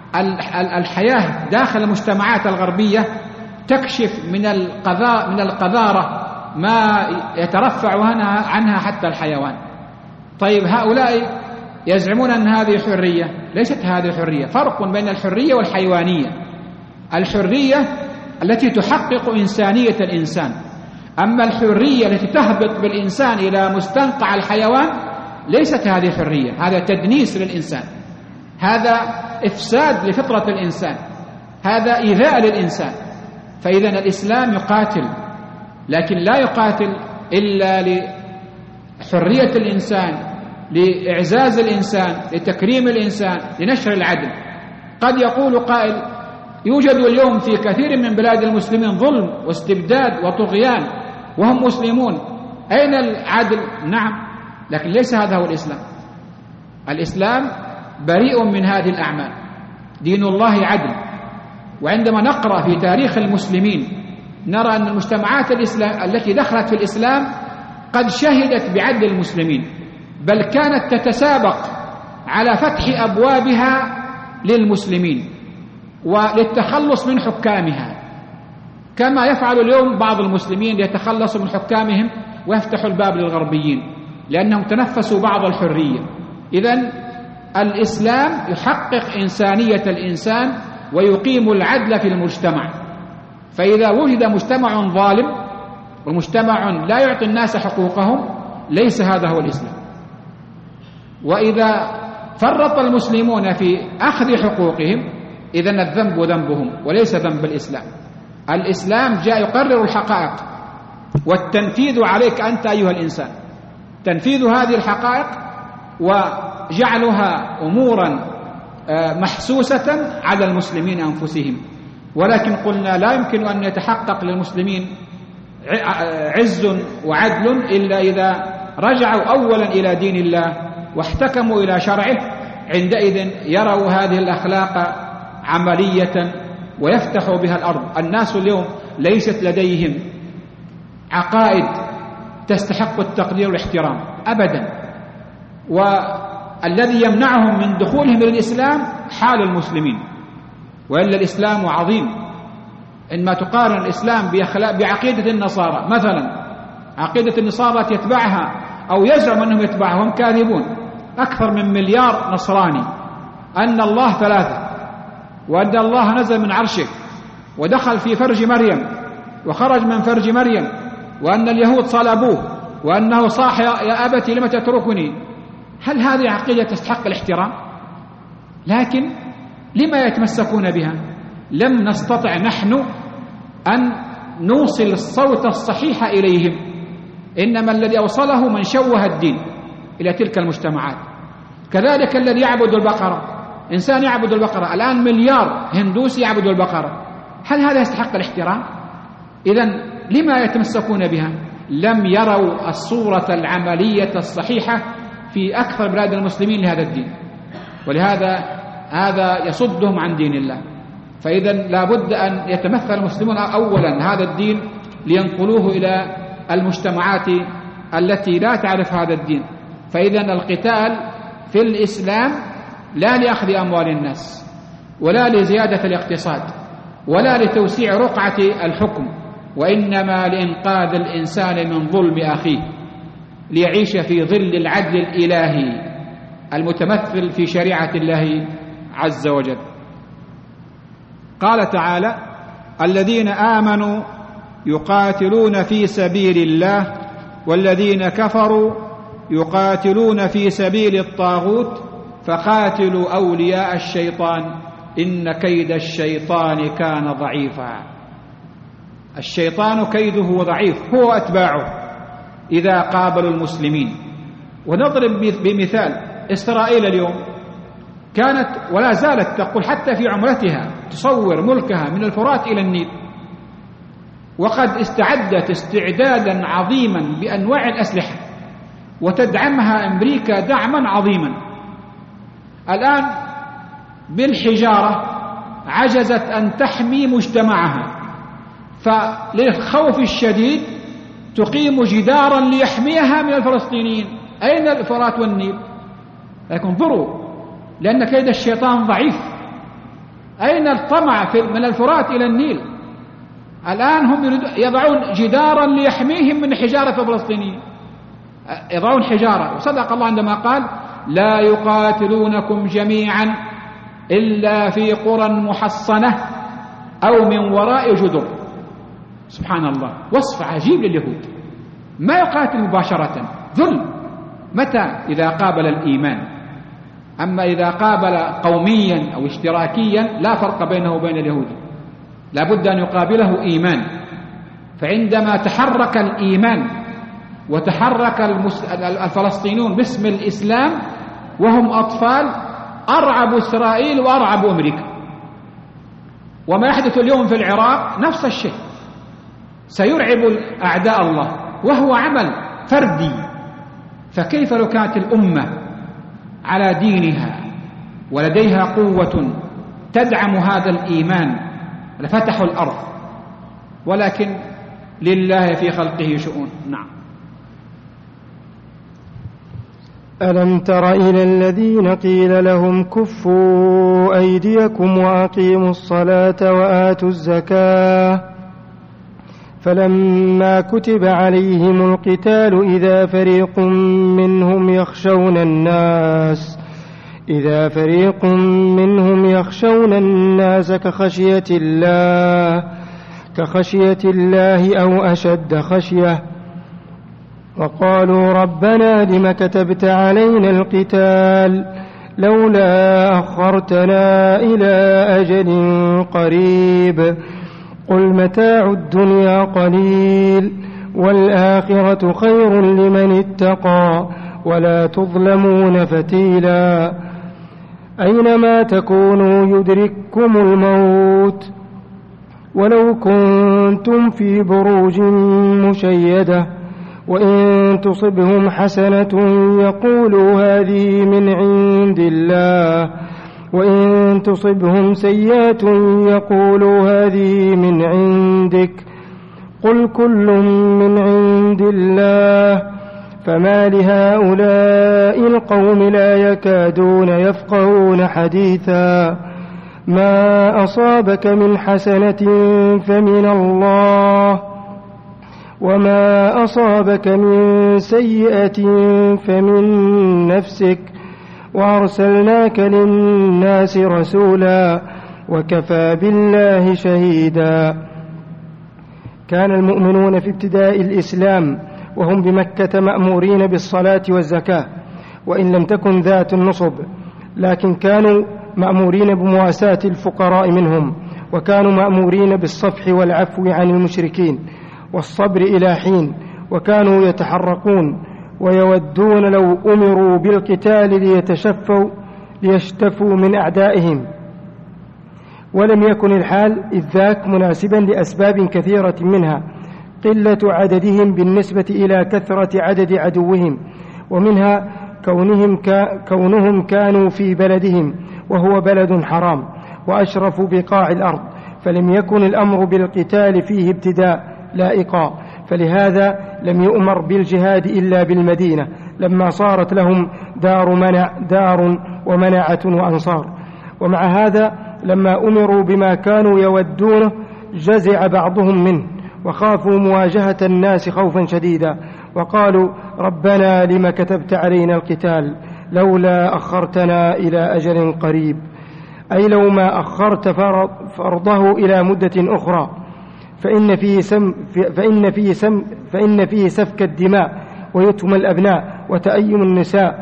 الحياة داخل المجتمعات الغربية تكشف من القذارة ما يترفع عنها حتى الحيوان. طيب هؤلاء يزعمون أن هذه حرية، ليست هذه حرية. فرق بين الحرية والحيوانية. الحرية التي تحقق إنسانية الإنسان، أما الحرية التي تهبط بالإنسان إلى مستنقع الحيوان ليست هذه حرية، هذا تدنيس للإنسان، هذا إفساد لفطرة الإنسان، هذا إيذاء للإنسان. فإذا الإسلام يقاتل، لكن لا يقاتل إلا لحرية الإنسان، لإعزاز الإنسان، لتكريم الإنسان، لنشر العدل. قد يقول قائل: يوجد اليوم في كثير من بلاد المسلمين ظلم واستبداد وطغيان وهم مسلمون، أين العدل؟ نعم، لكن ليس هذا هو الإسلام. الإسلام بريء من هذه الأعمال، دين الله عدل. وعندما نقرأ في تاريخ المسلمين نرى أن المجتمعات التي دخلت في الإسلام قد شهدت بعدل المسلمين، بل كانت تتسابق على فتح أبوابها للمسلمين وللتخلص من حكامها، كما يفعل اليوم بعض المسلمين ليتخلصوا من حكامهم ويفتحوا الباب للغربيين لأنهم تنفسوا بعض الحرية. إذن الإسلام يحقق إنسانية الإنسان ويقيم العدل في المجتمع. فإذا وجد مجتمع ظالم ومجتمع لا يعطي الناس حقوقهم ليس هذا هو الإسلام. وإذا فرط المسلمون في أخذ حقوقهم إذن الذنب ذنبهم وليس ذنب الإسلام. الإسلام جاء يقرر الحقائق، والتنفيذ عليك أنت أيها الإنسان، تنفيذ هذه الحقائق وجعلها أمورا محسوسة على المسلمين أنفسهم. ولكن قلنا لا يمكن أن يتحقق للمسلمين عز وعدل إلا إذا رجعوا أولا إلى دين الله واحتكموا إلى شرعه، عندئذ يروا هذه الأخلاق عملية ويفتحوا بها الأرض. الناس اليوم ليست لديهم عقائد تستحق التقدير والاحترام أبدا، والذي يمنعهم من دخولهم إلى الإسلام حال المسلمين، وإلا الإسلام عظيم. إنما تقارن الإسلام بعقيدة النصارى مثلا، عقيدة النصارى يتبعها أو يزعم أنهم يتبعهم كاذبون، أكثر من 1 مليار نصراني، أن الله 3، وأن الله نزل من عرشه ودخل في فرج مريم وخرج من فرج مريم، وأن اليهود صلبوه، وأنه صاح يا أبتي لم تتركني. هل هذه عقيدة تستحق الاحترام؟ لكن لما يتمسكون بها؟ لم نستطع نحن أن نوصل الصوت الصحيح إليهم، إنما الذي أوصله من شوه الدين إلى تلك المجتمعات. كذلك الذي يعبد البقرة، إنسان يعبد البقرة الآن 1 مليار هندوسي يعبد البقرة، هل هذا يستحق الاحترام؟ إذن لما يتمسكون بها؟ لم يروا الصورة العملية الصحيحة في أكثر بلاد المسلمين لهذا الدين، ولهذا هذا يصدهم عن دين الله. فإذا لا بد أن يتمثل المسلمون أولا هذا الدين لينقلوه إلى المجتمعات التي لا تعرف هذا الدين. فإذا القتال في الإسلام لا لأخذ أموال الناس، ولا لزيادة الاقتصاد، ولا لتوسيع رقعة الحكم، وإنما لإنقاذ الإنسان من ظلم أخيه، ليعيش في ظل العدل الإلهي المتمثل في شريعة الله عز وجل. قال تعالى: الذين آمنوا يقاتلون في سبيل الله والذين كفروا يقاتلون في سبيل الطاغوت فقاتلوا أولياء الشيطان إن كيد الشيطان كان ضعيفا. الشيطان كيده ضعيف، هو أتباعه إذا قابلوا المسلمين. ونضرب بمثال إسرائيل اليوم، كانت ولا زالت تقول حتى في عمرتها تصور ملكها من الفرات إلى النيل، وقد استعدت استعدادا عظيما بأنواع الأسلحة وتدعمها أمريكا دعما عظيما. الآن بالحجارة عجزت أن تحمي مجتمعها، فللخوف الشديد تقيم جدارا ليحميها من الفلسطينيين. أين الفرات والنيل؟ لكن انظروا، لأن كيد الشيطان ضعيف. أين الطمع من الفرات إلى النيل؟ الآن هم يضعون جدارا ليحميهم من حجارة الفلسطينيين، يضعون حجارة. وصدق الله عندما قال: لا يقاتلونكم جميعا إلا في قرى محصنة أو من وراء جدر. سبحان الله، وصف عجيب لليهود. ما يقاتل مباشرة، ذل. متى؟ إذا قابل الإيمان. أما إذا قابل قوميا أو اشتراكيا لا فرق بينه وبين اليهود، لا بد أن يقابله إيمان. فعندما تحرك الإيمان وتحرك الفلسطينيون باسم الإسلام وهم أطفال، أرعبوا إسرائيل وأرعبوا أمريكا. وما يحدث اليوم في العراق نفس الشيء، سيرعب أعداء الله، وهو عمل فردي. فكيف لو كانت الأمة على دينها ولديها قوة تدعم هذا الإيمان لفتحوا الأرض، ولكن لله في خلقه شؤون. نعم. ألم تر إلى الذين قيل لهم كفوا أيديكم وأقيموا الصلاة وآتوا الزكاة فلما كتب عليهم القتال إذا فريق منهم يخشون الناس كخشية الله أو أشد خشية، وقالوا ربنا لم كتبت علينا القتال لولا أخرتنا إلى أجل قريب قل متاع الدنيا قليل والآخرة خير لمن اتقى ولا تظلمون فتيلا أينما تكونوا يدرككم الموت ولو كنتم في بروج مشيدة وإن تصبهم حسنة يقولوا هذه من عند الله وإن تصبهم سيئة يقولوا هذه من عندك قل كل من عند الله فما لهؤلاء القوم لا يكادون يفقهون حديثا ما أصابك من حسنة فمن الله وما أصابك من سيئة فمن نفسك وأرسلناك للناس رسولا وكفى بالله شهيدا. كان المؤمنون في ابتداء الإسلام وهم بمكة مأمورين بالصلاة والزكاة وإن لم تكن ذات النصب، لكن كانوا مأمورين بمواساة الفقراء منهم، وكانوا مأمورين بالصفح والعفو عن المشركين والصبر إلى حين، وكانوا يتحرقون ويودون لو أمروا بالقتال ليشتفوا من أعدائهم، ولم يكن الحال إذ ذاك مناسبا لأسباب كثيرة، منها قلة عددهم بالنسبة إلى كثرة عدد عدوهم، ومنها كونهم كانوا في بلدهم وهو بلد حرام وأشرف بقاع الأرض، فلم يكن الأمر بالقتال فيه ابتداء لائقا، فلهذا لم يؤمر بالجهاد إلا بالمدينة لما صارت لهم دار ومنعة وأنصار. ومع هذا لما أمروا بما كانوا يودونه جزع بعضهم منه وخافوا مواجهة الناس خوفا شديدا، وقالوا ربنا لم كتبت علينا القتال لولا أخرتنا إلى أجل قريب، أي لو ما أخرت فرضه إلى مدة أخرى، فإن فيه سفك الدماء ويتم الأبناء وتأيم النساء.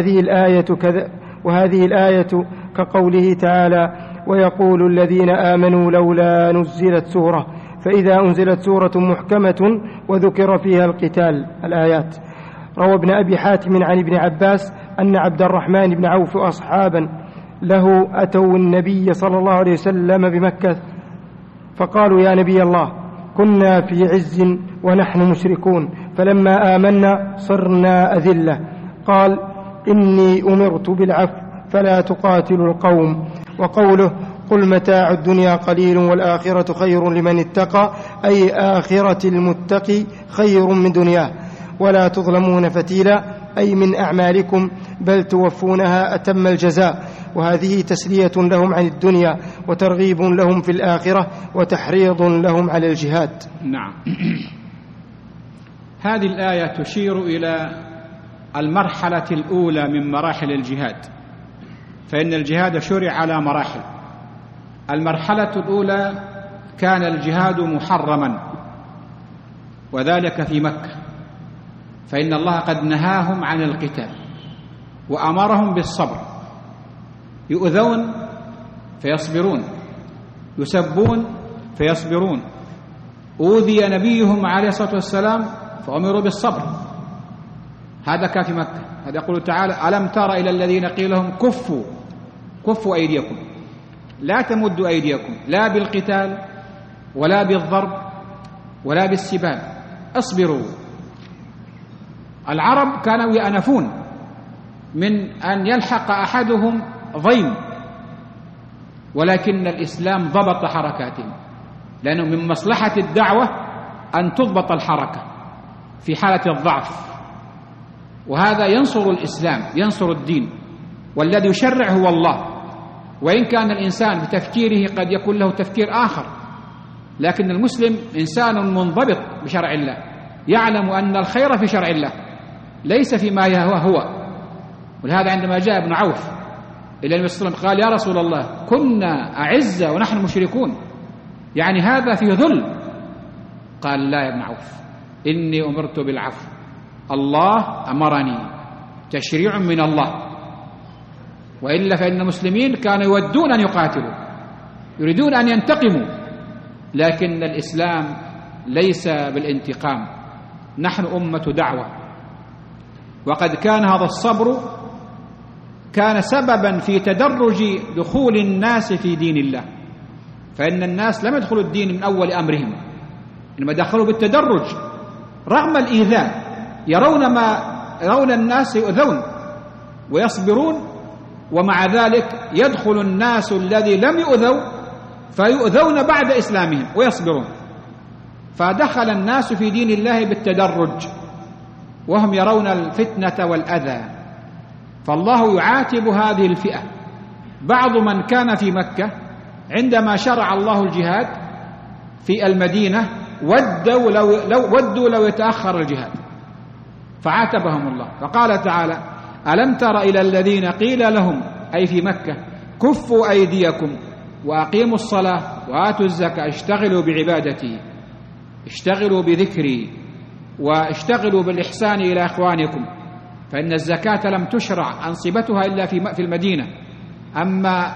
وهذه الآية كقوله تعالى ويقول الذين آمنوا لولا نزلت سورة، فإذا أنزلت سورة محكمة وذكر فيها القتال الآيات. روى ابن أبي حاتم عن ابن عباس أن عبد الرحمن بن عوف وأصحابا له أتوا النبي صلى الله عليه وسلم بمكة فقالوا يا نبي الله كنا في عز ونحن مشركون، فلما آمنا صرنا أذلة. قال إني أمرت بالعفو فلا تقاتلوا القوم. وقوله قل متاع الدنيا قليل والآخرة خير لمن اتقى، أي آخرة المتقي خير من دنياه، ولا تظلمون فتيلا، أي من أعمالكم بل توفونها أتم الجزاء. وهذه تسلية لهم عن الدنيا وترغيب لهم في الآخرة وتحريض لهم على الجهاد. نعم. هذه الآية تشير إلى المرحلة الأولى من مراحل الجهاد، فإن الجهاد شرع على مراحل. المرحلة الأولى كان الجهاد محرما، وذلك في مكة، فإن الله قد نهاهم عن القتال وأمرهم بالصبر، يؤذون فيصبرون، يسبون فيصبرون، أوذي نبيهم عليه الصلاة والسلام فأمروا بالصبر. هذا كان في مكة. هذا يقول تعالى ألم تر إلى الذين قيل لهم كفوا أيديكم، لا تمدوا أيديكم لا بالقتال ولا بالضرب ولا بالسباب، اصبروا. العرب كانوا يأنفون من أن يلحق أحدهم ضيم، ولكن الإسلام ضبط حركاتهم، لأنه من مصلحة الدعوة أن تضبط الحركة في حالة الضعف، وهذا ينصر الإسلام، ينصر الدين، والذي يشرع هو الله. وإن كان الإنسان بتفكيره قد يكون له تفكير آخر، لكن المسلم إنسان منضبط بشرع الله، يعلم أن الخير في شرع الله ليس فيما هو. ولهذا عندما جاء ابن عوف إلى النبي صلى الله عليه وسلم قال يا رسول الله كنا أعزة ونحن مشركون، يعني هذا فيه ذل. قال لا يا ابن عوف، إني أمرت بالعفو، الله أمرني، تشريع من الله. وإلا فإن المسلمين كانوا يودون أن يقاتلوا، يريدون أن ينتقموا، لكن الإسلام ليس بالانتقام، نحن أمة دعوة. وقد كان هذا الصبر كان سببا في تدرج دخول الناس في دين الله، فإن الناس لم يدخلوا الدين من أول أمرهم، إنما دخلوا بالتدرج رغم الإيذاء، يرون الناس يؤذون ويصبرون، ومع ذلك يدخل الناس الذي لم يؤذوا فيؤذون بعد إسلامهم ويصبرون. فدخل الناس في دين الله بالتدرج وهم يرون الفتنة والأذى، فالله يعاتب هذه الفئة. بعض من كان في مكة عندما شرع الله الجهاد في المدينة ودوا لو يتأخر الجهاد، فعاتبهم الله، فقال تعالى ألم تر إلى الذين قيل لهم أي في مكة كفوا أيديكم وأقيموا الصلاة وآتوا الزكاة، اشتغلوا بعبادتي، اشتغلوا بذكري، واشتغلوا بالإحسان إلى إخوانكم، فإن الزكاة لم تشرع أنصبتها إلا في المدينة، أما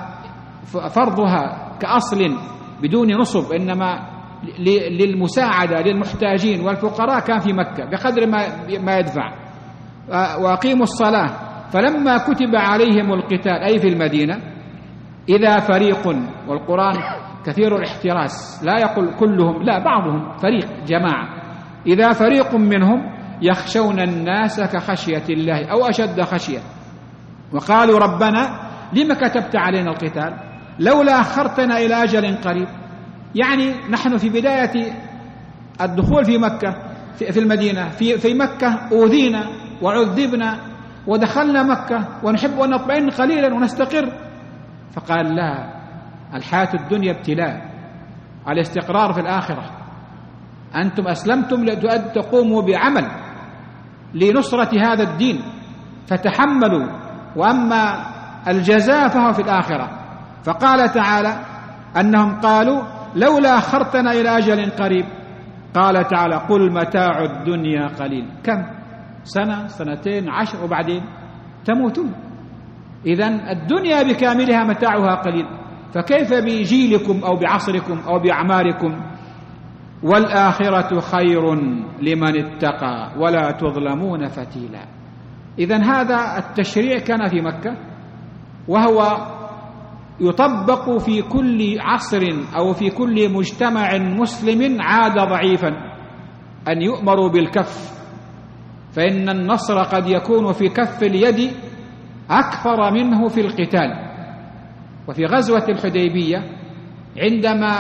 فرضها كأصل بدون نصب إنما للمساعدة للمحتاجين والفقراء كان في مكة بقدر ما يدفع. وأقيموا الصلاة، فلما كتب عليهم القتال أي في المدينة إذا فريق، والقرآن كثير الاحتراس لا يقول كلهم، لا بعضهم، فريق جماعة، إذا فريق منهم يخشون الناس كخشية الله أو أشد خشية، وقالوا ربنا لم كتبت علينا القتال لولا أخرتنا إلى أجل قريب. يعني نحن في بداية الدخول في مكة، في المدينة، في مكة أوذينا وعذبنا، ودخلنا مكة ونحب أن نطمئن قليلا ونستقر. فقال لا، الحياة الدنيا ابتلاء، الاستقرار في الآخرة. أنتم أسلمتم لتقوموا بعمل لنصرة هذا الدين فتحملوا، وأما الجزاء فهو في الآخرة. فقال تعالى أنهم قالوا لولا أخرتنا إلى أجل قريب. قال تعالى قل متاع الدنيا قليل. كم سنة، سنتين، 10، وبعدين تموتون. إذن الدنيا بكاملها متاعها قليل، فكيف بجيلكم أو بعصركم أو بأعماركم؟ والآخرة خير لمن اتقى ولا تظلمون فتيلا. إذن هذا التشريع كان في مكة، وهو يطبق في كل عصر أو في كل مجتمع مسلم عاد ضعيفا أن يؤمروا بالكف، فإن النصر قد يكون في كف اليد أكثر منه في القتال. وفي غزوة الحديبية عندما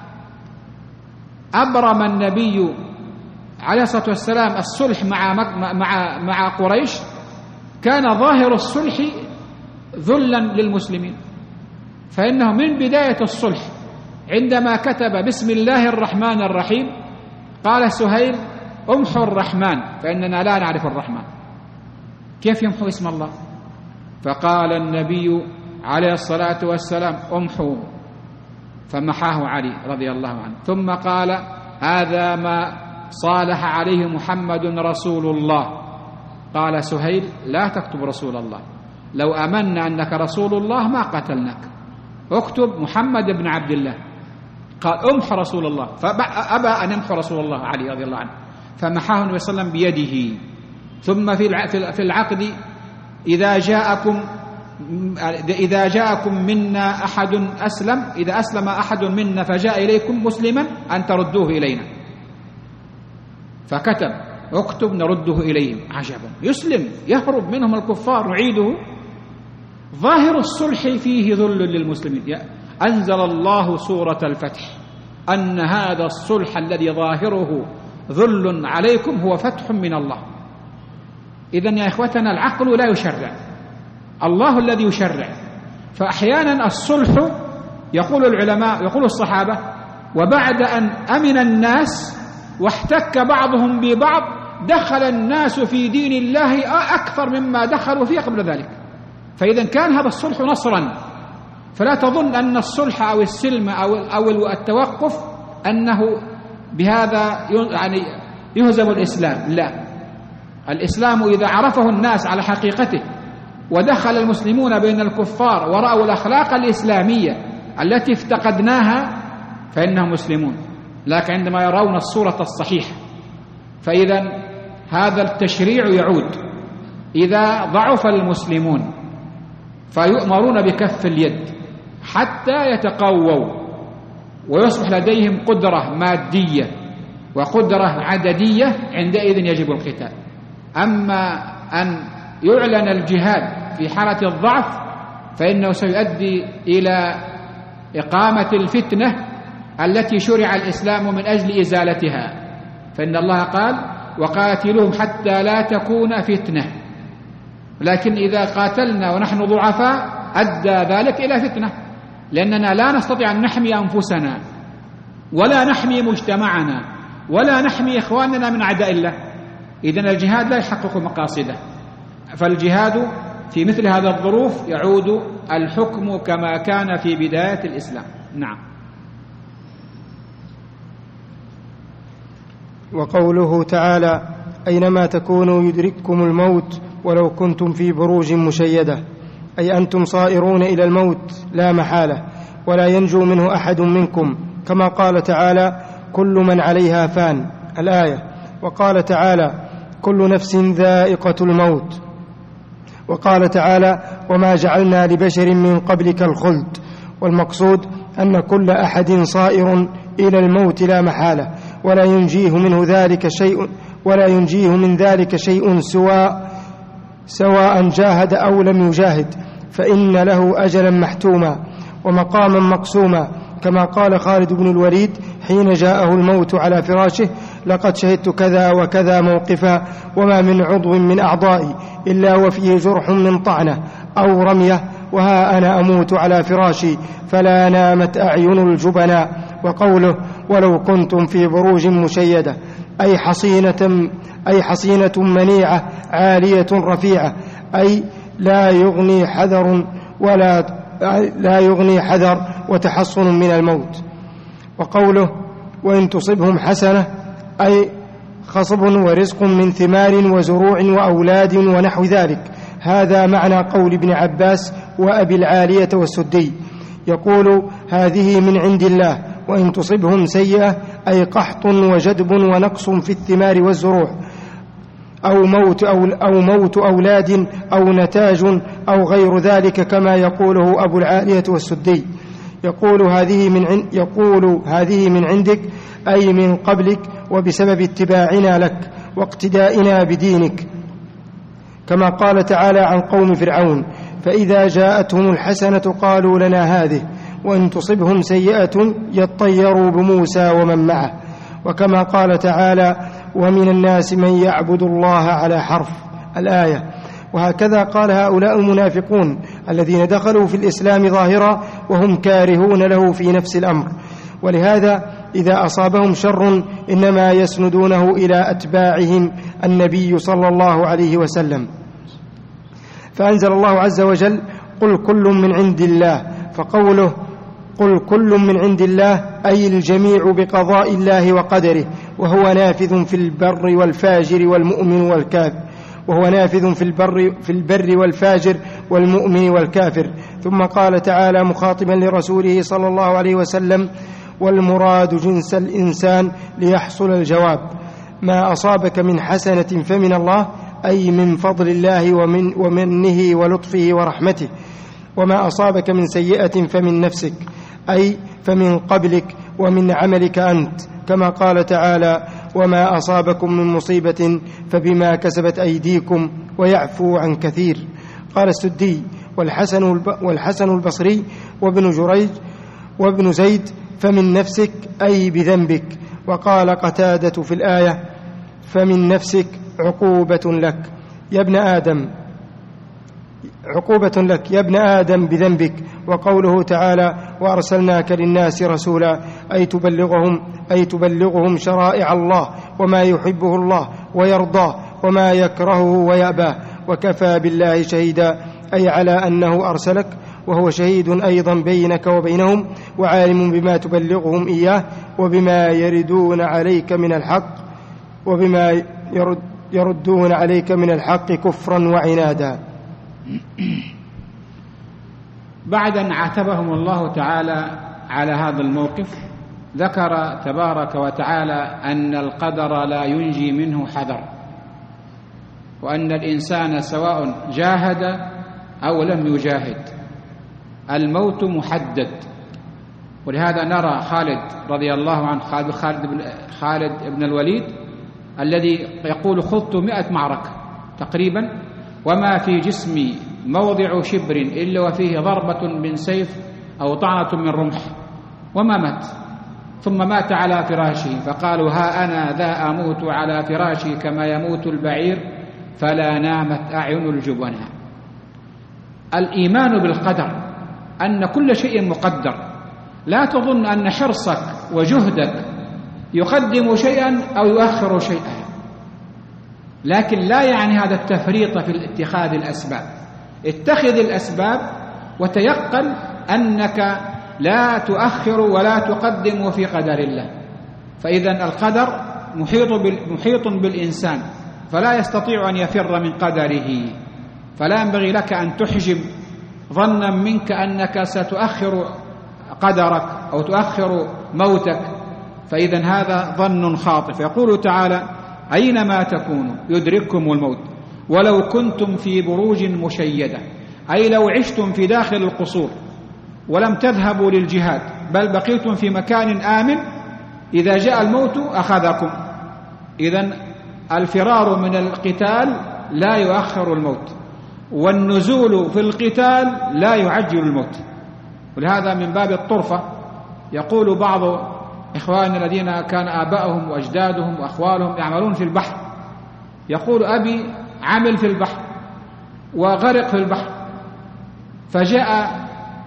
أبرم النبي عليه الصلاة والسلام الصلح مع قريش، كان ظاهر الصلح ذلا للمسلمين، فإنه من بداية الصلح عندما كتب بسم الله الرحمن الرحيم قال سهيل امحوا الرحمن فإننا لا نعرف الرحمن. كيف يمحو اسم الله؟ فقال النبي عليه الصلاة والسلام امحوا، فمحاه علي رضي الله عنه، ثم قال هذا ما صالح عليه محمد رسول الله. قال سهيل لا تكتب رسول الله، لو أمنا أنك رسول الله ما قتلناك، اكتب محمد بن عبد الله. قال امح رسول الله، فأبى أن يمحو رسول الله علي رضي الله عنه، فمحاه النبي صلى الله عليه وسلم بيده. ثم في العقد إذا جاءكم منا أحد أسلم، إذا أسلم أحد منا فجاء إليكم مسلما أن تردوه إلينا، فكتب اكتب نرده إليهم. عجبا، يسلم يهرب منهم الكفار نعيده. ظاهر الصلح فيه ذل للمسلمين. أنزل الله سورة الفتح أن هذا الصلح الذي ظاهره ذل عليكم هو فتح من الله. إذن يا إخوتنا العقل لا يشرع، الله الذي يشرع. فأحيانا الصلح يقول العلماء، يقول الصحابة، وبعد أن أمن الناس واحتك بعضهم ببعض دخل الناس في دين الله أكثر مما دخلوا فيه قبل ذلك. فإذا كان هذا الصلح نصرا، فلا تظن أن الصلح أو السلم أو التوقف أنه بهذا يعني يهزم الإسلام. لا، الإسلام إذا عرفه الناس على حقيقته ودخل المسلمون بين الكفار ورأوا الأخلاق الإسلامية التي افتقدناها فإنهم مسلمون، لكن عندما يرون الصورة الصحيحة. فإذا هذا التشريع يعود إذا ضعف المسلمون فيؤمرون بكف اليد حتى يتقووا ويصبح لديهم قدرة مادية وقدرة عددية، عندئذ يجب القتال. أما أن يعلن الجهاد في حالة الضعف فإنه سيؤدي إلى إقامة الفتنة التي شرع الإسلام من أجل إزالتها. فإن الله قال وقاتلوهم حتى لا تكون فتنة، لكن إذا قاتلنا ونحن ضعفاء أدى ذلك إلى فتنة، لأننا لا نستطيع أن نحمي أنفسنا ولا نحمي مجتمعنا ولا نحمي إخواننا من أعداء الله. إذن الجهاد لا يحقق مقاصده. فالجهاد في مثل هذا الظروف يعود الحكم كما كان في بداية الإسلام. نعم. وقوله تعالى أينما تكونوا يدرككم الموت ولو كنتم في بروج مشيدة، أي أنتم صائرون إلى الموت لا محالة ولا ينجو منه أحد منكم، كما قال تعالى كل من عليها فان الآية. وقال تعالى كل نفس ذائقة الموت. وقال تعالى وما جعلنا لبشر من قبلك الخلد. والمقصود أن كل أحد صائر إلى الموت لا محالة، ولا ينجيه من ذلك شيء سواء جاهد أو لم يجاهد، فإن له أجلا محتوما ومقاما مقسوما، كما قال خالد بن الوليد حين جاءه الموت على فراشه: لقد شهدت كذا وكذا موقفا، وما من عضو من أعضائي إلا وفيه جرح من طعنة أو رمية، وها أنا أموت على فراشي فلا نامت أعين الجبناء. وقوله: ولو كنتم في بروج مشيدة، أي حصينة منيعة عالية رفيعة، أي لا يغني حذر وتحصن من الموت. وقوله: وإن تصبهم حسنة، أي خصب ورزق من ثمار وزروع وأولاد ونحو ذلك. هذا معنى قول ابن عباس وأبي العالية والسدي، يقول: هذه من عند الله. وإن تصبهم سيئة، أي قحط وجدب ونقص في الثمار والزروع، أو موت أولاد أو نتاج أو غير ذلك، كما يقوله أبو العالية والسدي. يقول: هذه من عندك، أي من قبلك، وبسبب اتباعنا لك واقتدائنا بدينك، كما قال تعالى عن قوم فرعون: فإذا جاءتهم الحسنة قالوا لنا هذه، وإن تصبهم سيئة يطيروا بموسى ومن معه. وكما قال تعالى: ومن الناس من يعبد الله على حرف، الآية. وهكذا قال هؤلاء المنافقون الذين دخلوا في الإسلام ظاهرا وهم كارهون له في نفس الأمر. ولهذا إذا أصابهم شر إنما يسندونه إلى أتباعهم النبي صلى الله عليه وسلم. فأنزل الله عز وجل: قل كل من عند الله. فقوله قل كل من عند الله، أي الجميع بقضاء الله وقدره، وهو نافذ في البر والفاجر والمؤمن والكافر، وهو نافذ في البر والفاجر والمؤمن والكافر. ثم قال تعالى مخاطبا لرسوله صلى الله عليه وسلم: والمراد جنس الإنسان ليحصل الجواب: ما أصابك من حسنة فمن الله، أي من فضل الله ومنه ولطفه ورحمته، وما أصابك من سيئة فمن نفسك، أي فمن قبلك ومن عملك أنت، كما قال تعالى: وما أصابكم من مصيبة فبما كسبت أيديكم ويعفو عن كثير. قال السدي والحسن البصري وابن جريج وابن زيد: فمن نفسك، أي بذنبك. وقال قتادة في الآية: فمن نفسك عقوبة لك يا ابن آدم بذنبك. وقوله تعالى: وأرسلناك للناس رسولا، أي تبلغهم شرائع الله وما يحبه الله ويرضاه وما يكرهه ويأباه. وكفى بالله شهيدا، أي على أنه أرسلك، وهو شهيد أيضا بينك وبينهم، وعالم بما تبلغهم إياه وبما يردون عليك من الحق كفرا وعنادا. بعد أن عاتبهم الله تعالى على هذا الموقف، ذكر تبارك وتعالى أن القدر لا ينجي منه حذر، وأن الإنسان سواء جاهد أو لم يجاهد الموت محدد. ولهذا نرى خالد رضي الله عنه، خالد بن الوليد الذي يقول: خضت 100 معركة تقريبا، وما في جسمي موضع شبر إلا وفيه ضربة من سيف أو طعنة من رمح، وما مات. ثم مات على فراشه، فقالوا: ها أنا ذا أموت على فراشي كما يموت البعير فلا نامت أعين الجبناء. الإيمان بالقدر، أن كل شيء مقدر. لا تظن أن حرصك وجهدك يقدم شيئا أو يؤخر شيئا، لكن لا يعني هذا التفريط في اتخاذ الأسباب. اتخذ الأسباب وتيقن أنك لا تؤخر ولا تقدم في قدر الله. فإذا القدر محيط بالإنسان، فلا يستطيع أن يفر من قدره. فلا ينبغي لك أن تحجم ظنا منك أنك ستؤخر قدرك أو تؤخر موتك، فإذا هذا ظن خاطئ. يقول تعالى: أينما تكونوا يدرككم الموت ولو كنتم في بروج مشيدة، أي لو عشتم في داخل القصور ولم تذهبوا للجهاد بل بقيتم في مكان آمن، إذا جاء الموت أخذكم. إذن الفرار من القتال لا يؤخر الموت، والنزول في القتال لا يعجل الموت. ولهذا من باب الطرفة يقول بعض إخواننا الذين كان آباؤهم وأجدادهم وأخوالهم يعملون في البحر، يقول أبي عمل في البحر وغرق في البحر، فجاء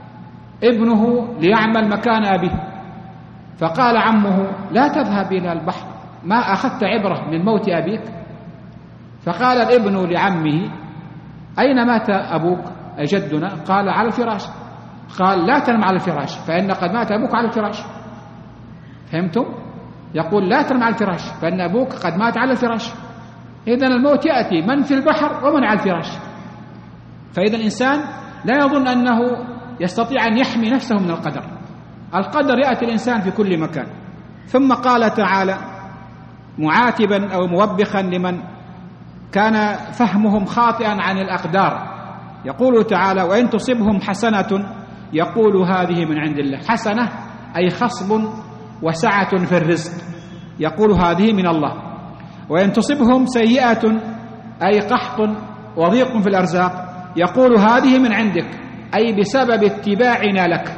ابنه ليعمل مكان أبيه، فقال عمه لا تذهب إلى البحر، ما أخذت عبرة من موت أبيك؟ فقال الابن لعمه أين مات أبوك أي جدنا؟ قال على الفراش. قال لا تنم على الفراش فإن قد مات أبوك على الفراش. فهمتم؟ يقول لا تنم على الفراش فإن أبوك قد مات على الفراش. إذن الموت يأتي من في البحر ومن على الفراش. فإذا الإنسان لا يظن أنه يستطيع أن يحمي نفسه من القدر. القدر يأتي الإنسان في كل مكان. ثم قال تعالى معاتبا أو موبخا لمن كان فهمهم خاطئا عن الأقدار، يقول تعالى وإن تصبهم حسنة يقول هذه من عند الله. حسنة أي خصب وسعة في الرزق، يقول هذه من الله. وإن تصبهم سيئة أي قحط وضيق في الأرزاق يقول هذه من عندك، أي بسبب اتباعنا لك.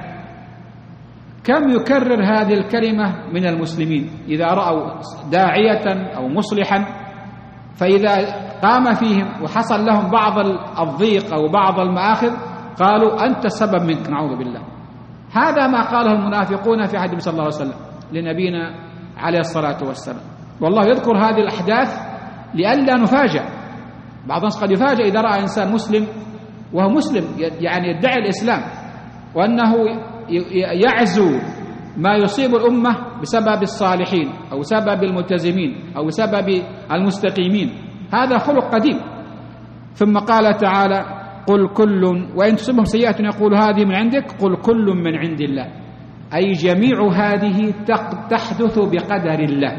كم يكرر هذه الكلمة من المسلمين إذا رأوا داعية أو مصلحا، فإذا قام فيهم وحصل لهم بعض الضيق أو بعض المآخذ قالوا أنت السبب منك، نعوذ بالله. هذا ما قاله المنافقون في عهد النبي صلى الله عليه وسلم لنبينا عليه الصلاة والسلام. والله يذكر هذه الأحداث لئلا نفاجأ. بعض الناس قد يفاجأ إذا رأى إنسان مسلم وهو مسلم يعني يدعي الإسلام، وأنه يعزو ما يصيب الأمة بسبب الصالحين أو سبب الملتزمين أو سبب المستقيمين. هذا خلق قديم. ثم قال تعالى قل كل وإن تصبهم سيئة يقول هذه من عندك قل كل من عند الله، أي جميع هذه تحدث بقدر الله.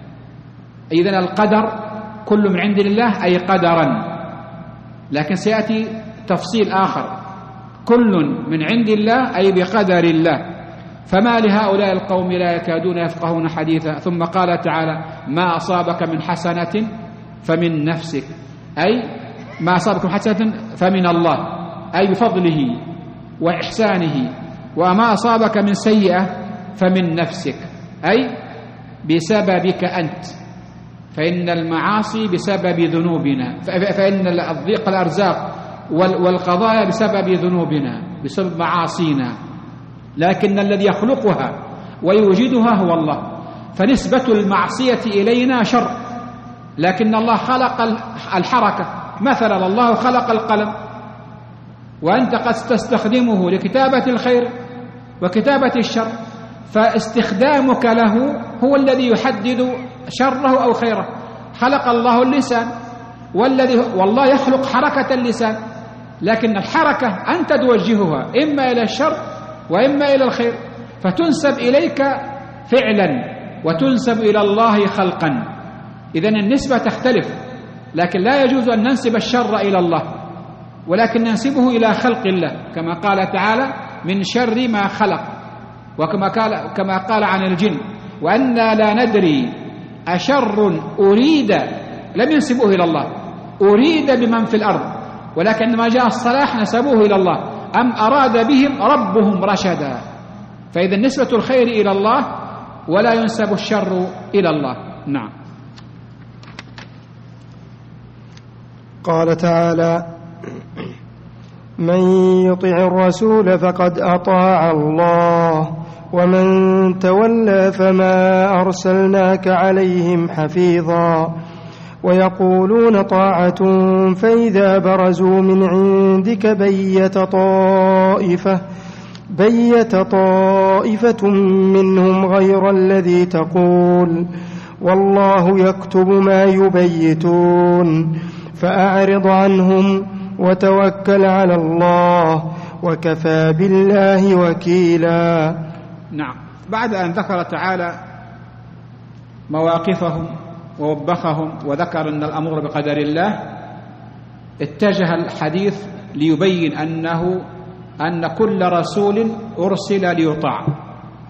إذن القدر كل من عند الله أي قدرا، لكن سيأتي تفصيل آخر، كل من عند الله أي بقدر الله. فما لهؤلاء القوم لا يكادون يفقهون حديثا. ثم قال تعالى ما أصابك من حسنة فمن نفسك، أي ما أصابك من حسنة فمن الله أي بفضله وإحسانه، وما أصابك من سيئة فمن نفسك أي بسببك أنت، فإن المعاصي بسبب ذنوبنا، فإن الضيق الأرزاق والقضايا بسبب ذنوبنا بسبب معاصينا، لكن الذي يخلقها ويوجدها هو الله. فنسبة المعصية إلينا شر، لكن الله خلق الحركة. مثلا الله خلق القلم وأنت قد تستخدمه لكتابة الخير وكتابة الشر، فاستخدامك له هو الذي يحدد شره أو خيره. خلق الله اللسان والله يخلق حركة اللسان، لكن الحركة أنت توجهها إما إلى الشر وإما إلى الخير، فتنسب إليك فعلا وتنسب إلى الله خلقا. إذن النسبة تختلف، لكن لا يجوز أن ننسب الشر إلى الله، ولكن ننسبه إلى خلق الله، كما قال تعالى من شر ما خلق، وكما قال عن الجن وأنا لا ندري أشر أريد، لم ينسبوه إلى الله، أريد بمن في الأرض، ولكن لما جاء الصلاح نسبوه إلى الله، أم أراد بهم ربهم رشدا. فإذا نسبة الخير إلى الله ولا ينسب الشر إلى الله. نعم. قال تعالى من يطع الرسول فقد أطاع الله ومن تولى فما أرسلناك عليهم حفيظا ويقولون طاعة فإذا برزوا من عندك بيت طائفة منهم غير الذي تقول والله يكتب ما يبيتون فأعرض عنهم وتوكل على الله وكفى بالله وكيلا. نعم. بعد أن ذكر تعالى مواقفهم ووبخهم وذكر أن الأمر بقدر الله، اتجه الحديث ليبين أن كل رسول أرسل ليطاع،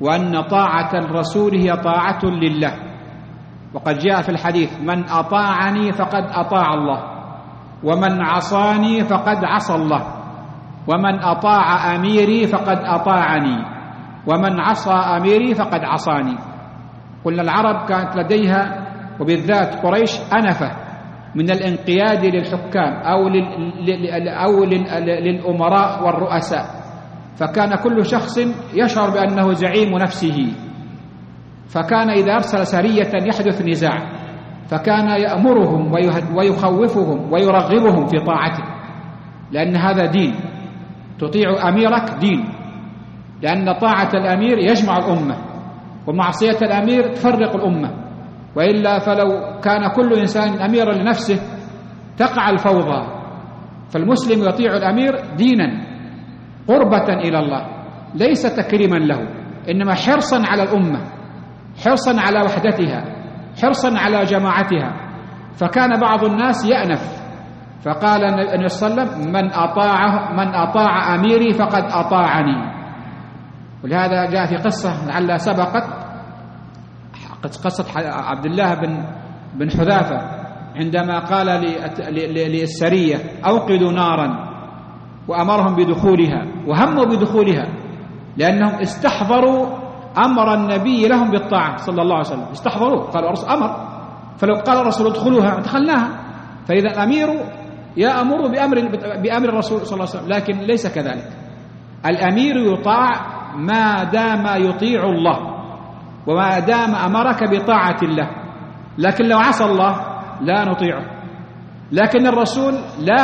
وأن طاعة الرسول هي طاعة لله. وقد جاء في الحديث: من أطاعني فقد أطاع الله، ومن عصاني فقد عصى الله، ومن أطاع أميري فقد أطاعني، ومن عصى أميري فقد عصاني. قلنا العرب كانت لديها وبالذات قريش أنفة من الانقياد للحكام أو للأمراء والرؤساء، فكان كل شخص يشعر بأنه زعيم نفسه، فكان إذا أرسل سرية يحدث نزاع فكان يأمرهم ويخوفهم ويرغبهم في طاعته، لأن هذا دين، تطيع أميرك دين، لأن طاعة الأمير يجمع الأمة، ومعصية الأمير تفرق الأمة، وإلا فلو كان كل إنسان أميرا لنفسه تقع الفوضى. فالمسلم يطيع الأمير دينا قربة إلى الله، ليس تكريما له، إنما حرصا على الأمة، حرصا على وحدتها، حرصا على جماعتها. فكان بعض الناس يأنف، فقال النبي صلى الله عليه وسلم: من أطاع أميري فقد أطاعني. ولهذا جاء في قصة لعلها سبقت، قصة عبد الله بن حذافة عندما قال للسرية: أوقدوا نارا، وأمرهم بدخولها وهموا بدخولها، لأنهم استحضروا أمر النبي لهم بالطاعة صلى الله عليه وسلم، استحضروه، قالوا الرسول أمر، فلو قال الرسول ادخلوها دخلناها. فإذا الأمير يأمر بأمر الرسول صلى الله عليه وسلم، لكن ليس كذلك. الأمير يطاع ما دام يطيع الله، وما دام أمرك بطاعة الله، لكن لو عصى الله لا نطيعه. لكن الرسول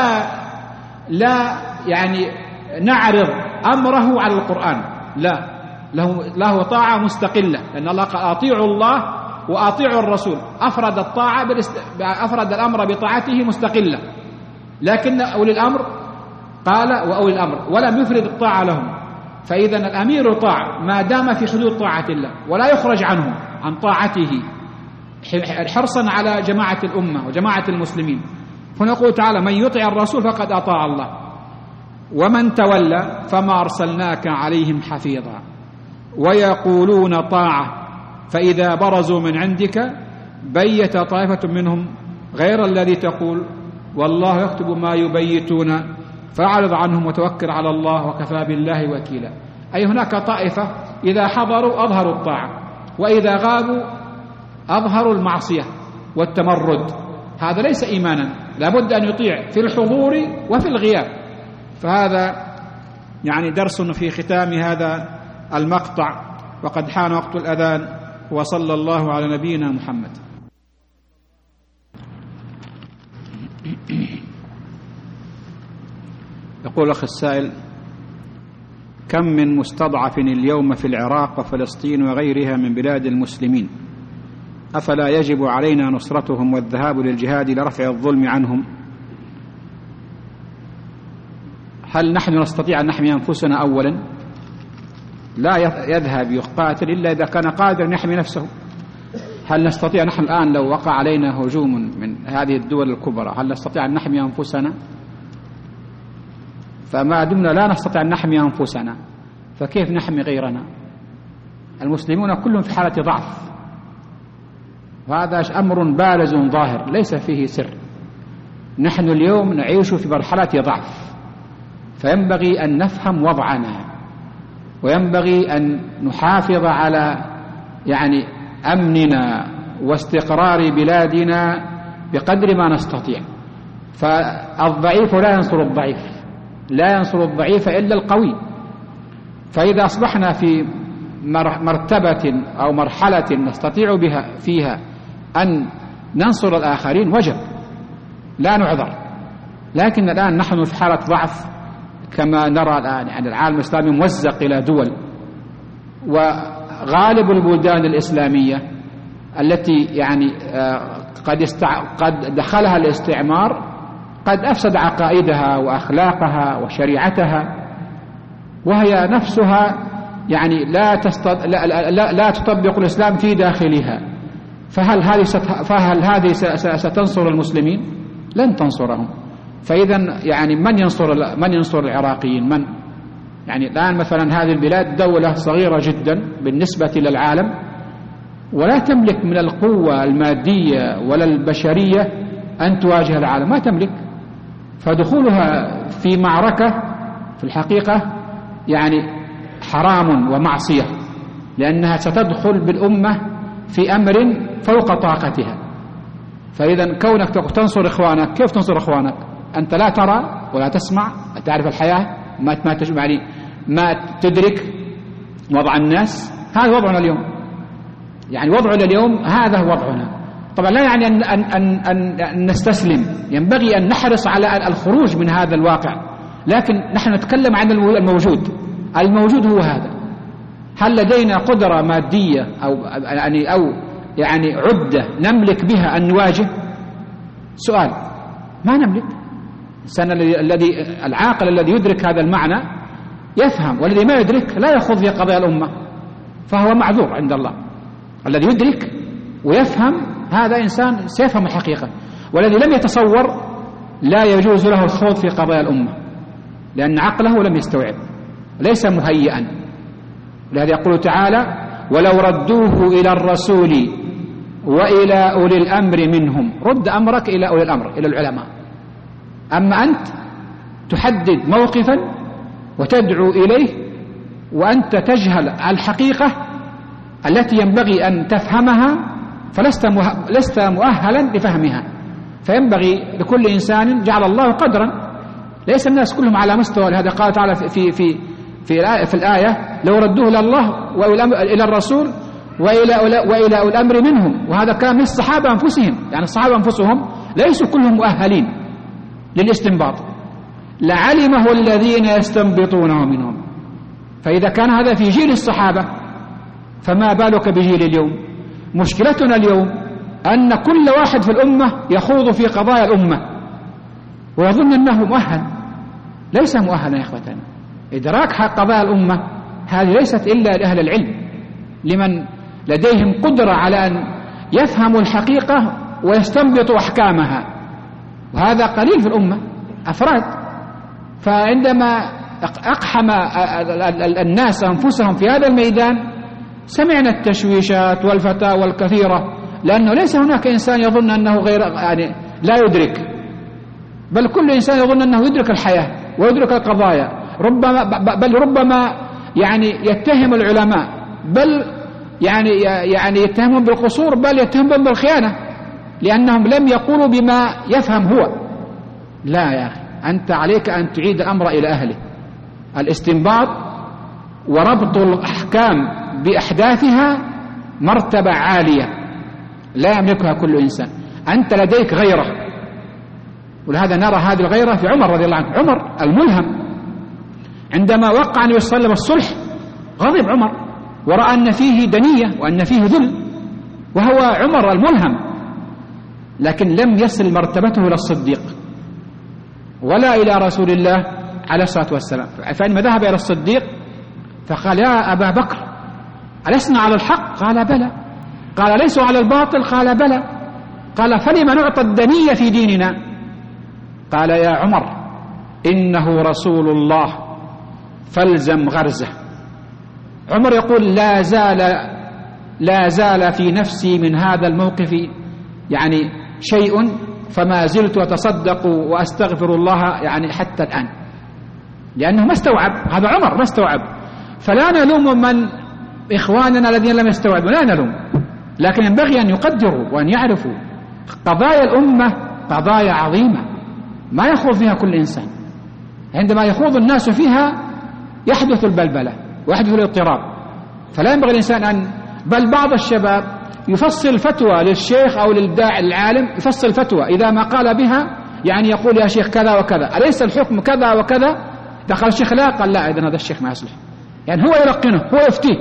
لا يعني نعرض أمره على القرآن، لا، له طاعة مستقلة، لأن الله قال: أطيعوا الله وأطيعوا الرسول، أفرد الأمر بطاعته مستقلة. لكن أولي الأمر قال: وأولي الأمر، ولم يفرد الطاعة لهم. فإذا الأمير يطاع ما دام في حدود طاعة الله، ولا يخرج عنه عن طاعته، حرصا على جماعة الأمة وجماعة المسلمين. فنقول تعالى: من يطع الرسول فقد أطاع الله، ومن تولى فما أرسلناك عليهم حفيظا. ويقولون طاعة فإذا برزوا من عندك بيت طائفة منهم غير الذي تقول، والله يكتب ما يبيتون فأعرض عنهم وتوكل على الله وكفى بالله وكيلا. أي هناك طائفة إذا حضروا أظهروا الطاعة، وإذا غابوا أظهروا المعصية والتمرد. هذا ليس إيمانا، لابد أن يطيع في الحضور وفي الغياب. فهذا يعني درس في ختام هذا المقطع، وقد حان وقت الأذان، وصلى الله على نبينا محمد. يقول الأخ السائل: كم من مستضعف اليوم في العراق وفلسطين وغيرها من بلاد المسلمين، أفلا يجب علينا نصرتهم والذهاب للجهاد لرفع الظلم عنهم؟ هل نحن نستطيع أن نحمي أنفسنا أولا؟ لا يذهب يقاتل إلا إذا كان قادرا أن يحمي نفسه. هل نستطيع نحن الآن لو وقع علينا هجوم من هذه الدول الكبرى هل نستطيع أن نحمي أنفسنا؟ فما دمنا لا نستطيع أن نحمي أنفسنا فكيف نحمي غيرنا؟ المسلمون كلهم في حالة ضعف، وهذا أمر بارز ظاهر ليس فيه سر. نحن اليوم نعيش في مرحلة ضعف، فينبغي أن نفهم وضعنا، وينبغي أن نحافظ على يعني أمننا واستقرار بلادنا بقدر ما نستطيع. فالضعيف لا ينصر الضعيف، لا ينصر الضعيف إلا القوي. فإذا أصبحنا في مرتبة أو مرحلة نستطيع بها فيها أن ننصر الآخرين وجب، لا نعذر. لكن الآن نحن في حالة ضعف كما نرى الآن، يعني العالم الإسلامي موزق إلى دول، وغالب البلدان الإسلامية التي يعني قد دخلها الاستعمار قد أفسد عقائدها وأخلاقها وشريعتها، وهي نفسها يعني لا تطبق الإسلام في داخلها. فهل هذه ستنصر المسلمين؟ لن تنصرهم. فإذا يعني من ينصر العراقيين؟ من يعني الآن مثلا هذه البلاد دولة صغيرة جدا بالنسبة للعالم، ولا تملك من القوة المادية ولا البشرية أن تواجه العالم، ما تملك. فدخولها في معركة في الحقيقة يعني حرام ومعصية، لأنها ستدخل بالأمة في أمر فوق طاقتها. فإذا كونك تنصر إخوانك، كيف تنصر إخوانك؟ أنت لا ترى ولا تسمع، تعرف الحياة، ما تدرك وضع الناس. هذا وضعنا اليوم، يعني وضعنا اليوم هذا هو وضعنا. طبعا لا يعني أن نستسلم، ينبغي أن نحرص على الخروج من هذا الواقع، لكن نحن نتكلم عن الموجود هو هذا. هل لدينا قدرة مادية أو عدة نملك بها أن نواجه؟ سؤال، ما نملك. العاقل الذي يدرك هذا المعنى يفهم، والذي ما يدرك لا يخوض في قضايا الأمة، فهو معذور عند الله. الذي يدرك ويفهم هذا إنسان سيفهم الحقيقة، والذي لم يتصور لا يجوز له الخوض في قضايا الأمة، لأن عقله لم يستوعب، ليس مهيئا. لهذا يقول تعالى: ولو ردوه إلى الرسول وإلى أولي الأمر منهم. رد أمرك إلى أولي الأمر، إلى العلماء. أما أنت تحدد موقفا وتدعو إليه وأنت تجهل الحقيقة التي ينبغي أن تفهمها، فلست مؤهلا لفهمها. فينبغي لكل إنسان جعل الله قدرا، ليس الناس كلهم على مستوى. لهذا قال تعالى في الآية: لو ردوه إلى الله وإلى الرسول وإلى أولي الأمر منهم. وهذا كان من الصحابة أنفسهم، يعني الصحابة أنفسهم ليسوا كلهم مؤهلين للاستنباط، لعلمه الذين يستنبطونه منهم. فإذا كان هذا في جيل الصحابة، فما بالك بجيل اليوم؟ مشكلتنا اليوم أن كل واحد في الأمة يخوض في قضايا الأمة ويظن أنه مؤهل. ليس مؤهلا يا إخوتنا. إدراك قضايا الأمة هذه ليست إلا لأهل العلم، لمن لديهم قدرة على أن يفهموا الحقيقة ويستنبطوا أحكامها، وهذا قليل في الأمة، أفراد. فعندما أقحم الناس أنفسهم في هذا الميدان سمعنا التشويشات والفتاوى الكثيرة، لأنه ليس هناك إنسان يظن أنه لا يدرك، بل كل إنسان يظن أنه يدرك الحياة ويدرك القضايا. ربما يتهم العلماء، بل يتهمهم بالقصور، بل يتهمهم بالخيانة، لأنهم لم يقولوا بما يفهم هو. لا يا أخي، أنت عليك أن تعيد الأمر إلى أهله. الاستنباط وربط الأحكام بأحداثها مرتبة عالية لا يملكها كل إنسان. أنت لديك غيرة، ولهذا نرى هذه الغيرة في عمر رضي الله عنه. عمر الملهم عندما وقع النبي صلى الله عليه وسلم الصلح غضب عمر، ورأى أن فيه دنية وأن فيه ذل، وهو عمر الملهم، لكن لم يصل مرتبته إلى الصديق ولا إلى رسول الله عليه الصلاة والسلام. فعندما ذهب إلى الصديق فقال: يا أبا بكر، ألسنا على الحق؟ قال: بلى. قال: ليسوا على الباطل؟ قال: بلى. قال: فلما نعطى الدنية في ديننا؟ قال: يا عمر، إنه رسول الله فالزم غرزه. عمر يقول: لا زال في نفسي من هذا الموقف شيء، فما زلت أتصدق وأستغفر الله حتى الآن، لأنه ما استوعب. هذا عمر ما استوعب. فلا نلوم من إخواننا الذين لم يستوعبوا، لا نلوم، لكن ينبغي أن يقدروا وأن يعرفوا قضايا الأمة قضايا عظيمة ما يخوض فيها كل إنسان. عندما يخوض الناس فيها يحدث البلبلة ويحدث الاضطراب. فلا ينبغي الإنسان بل بعض الشباب يفصل فتوى للشيخ أو للداعي العالم، يفصل فتوى إذا ما قال بها يقول: يا شيخ كذا وكذا، أليس الحكم كذا وكذا؟ دخل الشيخ لا، قال: لا، إذن هذا الشيخ ما يصلح. هو يلقنه، هو يفتيه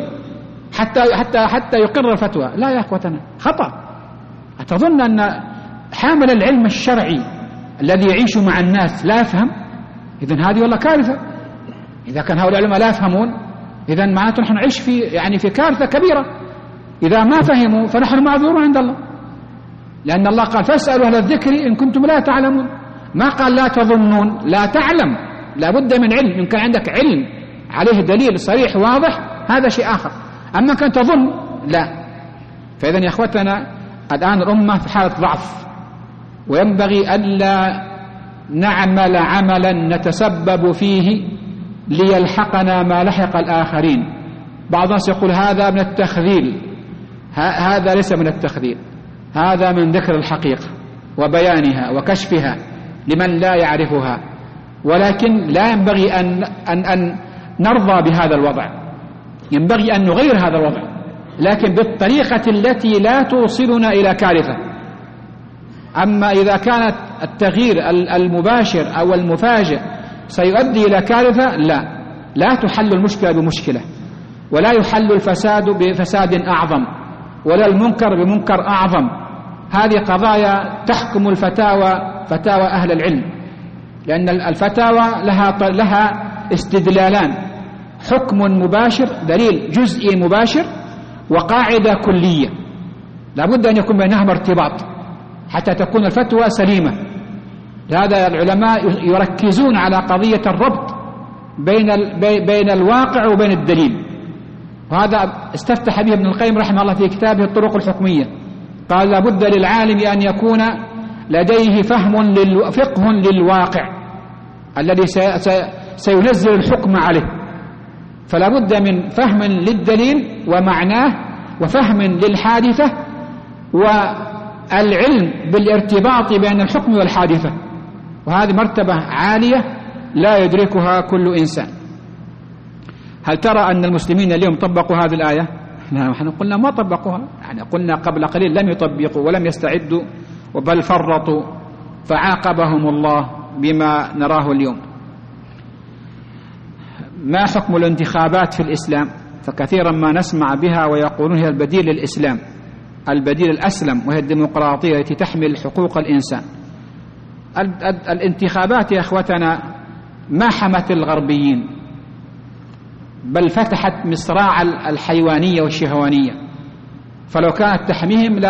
حتى يقر الفتوى. لا يا أخوتنا، خطأ. أتظن أن حامل العلم الشرعي الذي يعيش مع الناس لا يفهم؟ إذن هذه والله كارثة. إذا كان هؤلاء العلماء لا يفهمون، إذن معناته نحن نعيش في كارثة كبيرة. إذا ما فهموا فنحن معذورون عند الله، لأن الله قال: فاسألوا أهل الذكر إن كنتم لا تعلمون. ما قال لا تظنون، لا تعلم، لا بد من علم. إن كان عندك علم عليه دليل صريح واضح هذا شيء آخر. أما كان تظن لا. فإذن يا أخوتنا الآن الأمة في حالة ضعف، وينبغي ألا نعمل عملا نتسبب فيه ليلحقنا ما لحق الآخرين. بعض الناس يقول هذا من التخذيل. هذا ليس من التخذيل، هذا من ذكر الحقيقة وبيانها وكشفها لمن لا يعرفها. ولكن لا ينبغي أن نرضى بهذا الوضع، ينبغي أن نغير هذا الوضع، لكن بالطريقة التي لا توصلنا إلى كارثة. أما إذا كانت التغيير المباشر أو المفاجئ سيؤدي إلى كارثة، لا تحل المشكلة بمشكلة، ولا يحل الفساد بفساد أعظم، ولا المنكر بمنكر أعظم. هذه قضايا تحكم الفتاوى، فتاوى أهل العلم، لأن الفتاوى لها استدلالان: حكم مباشر، دليل جزئي مباشر، وقاعدة كلية. لابد أن يكون بينهما ارتباط حتى تكون الفتوى سليمة. لهذا العلماء يركزون على قضية الربط بين الواقع وبين الدليل، وهذا استفتح به ابن القيم رحمه الله في كتابه الطرق الحكمية. قال لابد للعالم أن يكون لديه فقه للواقع الذي سينزل الحكم عليه، فلا بد من فهم للدليل ومعناه، وفهم للحادثة، والعلم بالارتباط بين الحكم والحادثة. وهذه مرتبة عالية لا يدركها كل إنسان. هل ترى أن المسلمين اليوم طبقوا هذه الآية؟ نحن قلنا ما طبقوها، يعني قلنا قبل قليل لم يطبقوا ولم يستعدوا، وبل فرطوا، فعاقبهم الله بما نراه اليوم. ما حكم الانتخابات في الإسلام؟ فكثيرا ما نسمع بها ويقولون هي البديل للإسلام، البديل الأسلم، وهي الديمقراطية التي تحمل حقوق الإنسان. الانتخابات يا أخوتنا ما حمت الغربيين، بل فتحت مصراع الحيوانية والشهوانية. فلو كانت تحميهم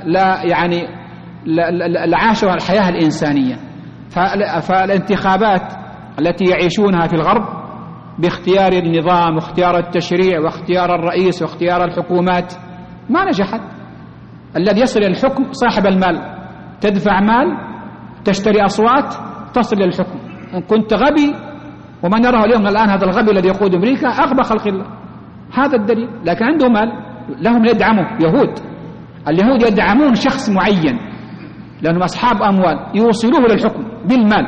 لعاشوا الحياة الإنسانية. فالانتخابات التي يعيشونها في الغرب باختيار النظام واختيار التشريع واختيار الرئيس واختيار الحكومات ما نجحت. الذي يصل الحكم صاحب المال، تدفع مال، تشتري أصوات، تصل للحكم. إن كنت غبي، وما نراه اليوم الآن هذا الغبي الذي يقود أمريكا أغبى خلق الله، هذا الدليل. لكن عنده مال، لهم يدعموا اليهود يدعمون شخص معين لأنهم أصحاب أموال، يوصلوه للحكم بالمال.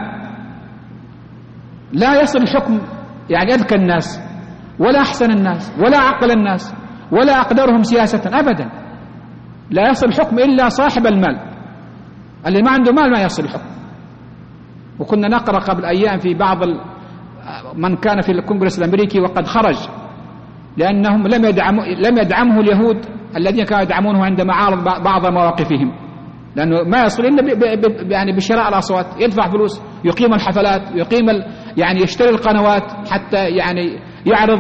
لا يصل الحكم أذكى الناس ولا أحسن الناس ولا عقل الناس ولا أقدرهم سياسة أبدا. لا يصل الحكم إلا صاحب المال. اللي ما عنده مال ما يصل الحكم. وكنا نقرأ قبل أيام في بعض من كان في الكونغرس الأمريكي وقد خرج، لأنهم لم يدعمه اليهود الذين كانوا يدعمونه عندما عارض بعض مواقفهم، لأنه ما يصل إلا بشراء الأصوات، يدفع فلوس، يقيم الحفلات، يقيم يشتري القنوات حتى يعرض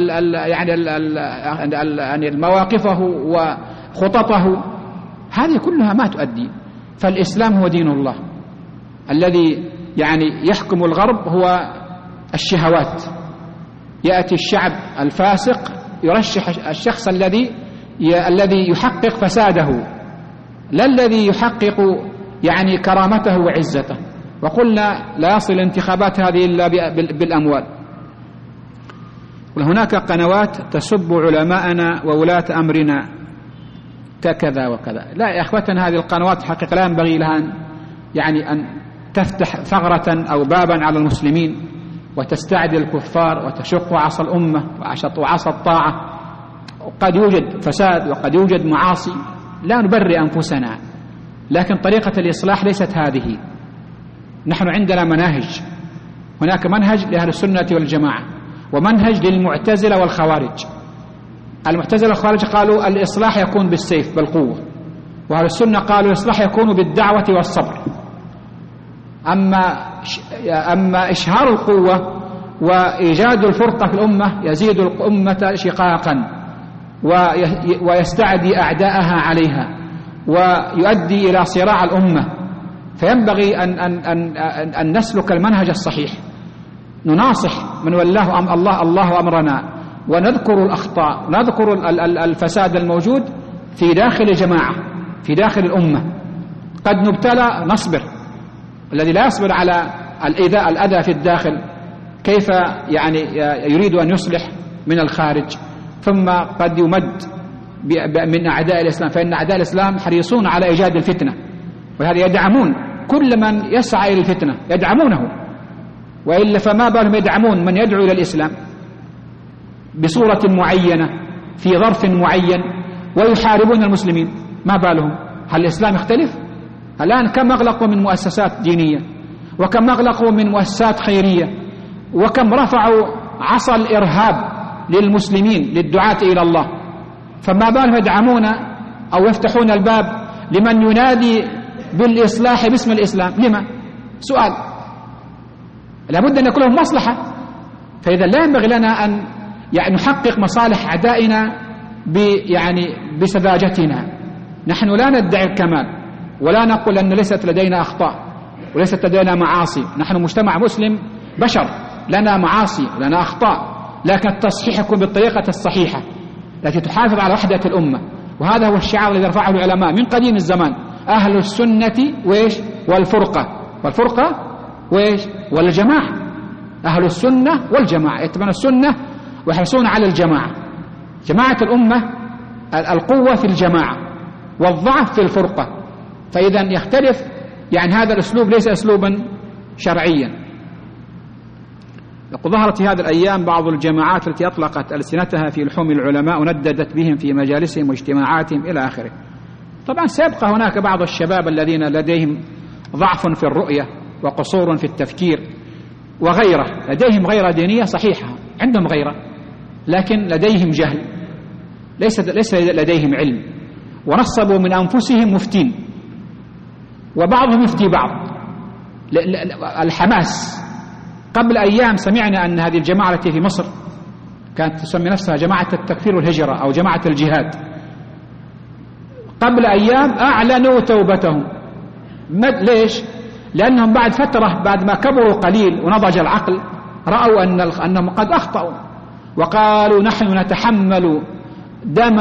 مواقفه وخططه. هذه كلها ما تؤدي. فالإسلام هو دين الله الذي يحكم الغرب، هو الشهوات. يأتي الشعب الفاسق يرشح الشخص الذي يحقق فساده، لا الذي يحقق كرامته وعزته. وقلنا لا يصل الانتخابات هذه إلا بالأموال. وهناك قنوات تسب علماءنا وولاة أمرنا كذا وكذا. لا يا أخوتنا، هذه القنوات حقيقة لا ينبغي لها أن تفتح ثغرة أو بابا على المسلمين وتستعدي الكفار وتشق عصا الأمة وعصا الطاعة. قد يوجد فساد وقد يوجد معاصي، لا نبرئ أنفسنا، لكن طريقة الإصلاح ليست هذه. نحن عندنا مناهج، هناك منهج لأهل السنة والجماعة ومنهج للمعتزلة والخوارج. المعتزلة والخوارج قالوا الإصلاح يكون بالسيف بالقوة، وأهل السنة قالوا الإصلاح يكون بالدعوة والصبر. أما إشهار القوة وإيجاد الفرقة في الأمة يزيد الأمة شقاقا ويستعدي أعداءها عليها ويؤدي إلى صراع الأمة. فينبغي أن نسلك المنهج الصحيح. نناصح من ولاه الله أمرنا، ونذكر الأخطاء، نذكر الفساد الموجود في داخل الجماعة، في داخل الأمة. قد نبتلى نصبر، الذي لا يصبر على الأذى في الداخل كيف يعني يريد أن يصلح من الخارج؟ ثم قد يمد من أعداء الإسلام، فإن أعداء الإسلام حريصون على إيجاد الفتنة، وهذا يدعمون كل من يسعى إلى الفتنة، يدعمونه، وإلا فما بالهم يدعمون من يدعو إلى الإسلام بصورة معينة في ظرف معين ويحاربون المسلمين؟ ما بالهم؟ هل الإسلام يختلف؟ الآن كم أغلقوا من مؤسسات دينية، وكم أغلقوا من مؤسسات خيرية، وكم رفعوا عصا الإرهاب للمسلمين للدعاة إلى الله، فما بالهم يدعمون أو يفتحون الباب لمن ينادي بالإصلاح باسم الإسلام؟ لما؟ سؤال. لابد أن يكون لهم مصلحة. فإذا لا ينبغي لنا أن نحقق مصالح أعدائنا بسذاجتنا. نحن لا ندعي الكمال، ولا نقول أن ليست لدينا أخطاء وليست لدينا معاصي. نحن مجتمع مسلم، بشر، لنا معاصي لنا أخطاء، لكن التصحيح يكون بالطريقة الصحيحة التي تحافظ على وحدة الأمة. وهذا هو الشعار الذي رفعه العلماء من قديم الزمان: أهل السنة والفرقة والجماعة. أهل السنة والجماعة يتبعون السنة ويحرصون على الجماعة. جماعة الأمة القوة في الجماعة والضعف في الفرقة. فإذا يختلف هذا الأسلوب ليس أسلوبا شرعيا. ظهرت في هذه الأيام بعض الجماعات التي أطلقت ألسنتها في لحوم العلماء ونددت بهم في مجالسهم واجتماعاتهم إلى آخره. طبعا سيبقى هناك بعض الشباب الذين لديهم ضعف في الرؤية وقصور في التفكير وغيره، لديهم غيرة دينية صحيحة، عندهم غيرة، لكن لديهم جهل، ليس لديهم علم، ونصبوا من أنفسهم مفتين، وبعضهم يفتي بعض. الحماس. قبل أيام سمعنا أن هذه الجماعة التي في مصر كانت تسمي نفسها جماعة التكفير والهجرة أو جماعة الجهاد، قبل أيام أعلنوا توبتهم. ليش؟ لأنهم بعد فترة، بعد ما كبروا قليل ونضج العقل، رأوا أنهم قد أخطأوا، وقالوا: نحن نتحمل دم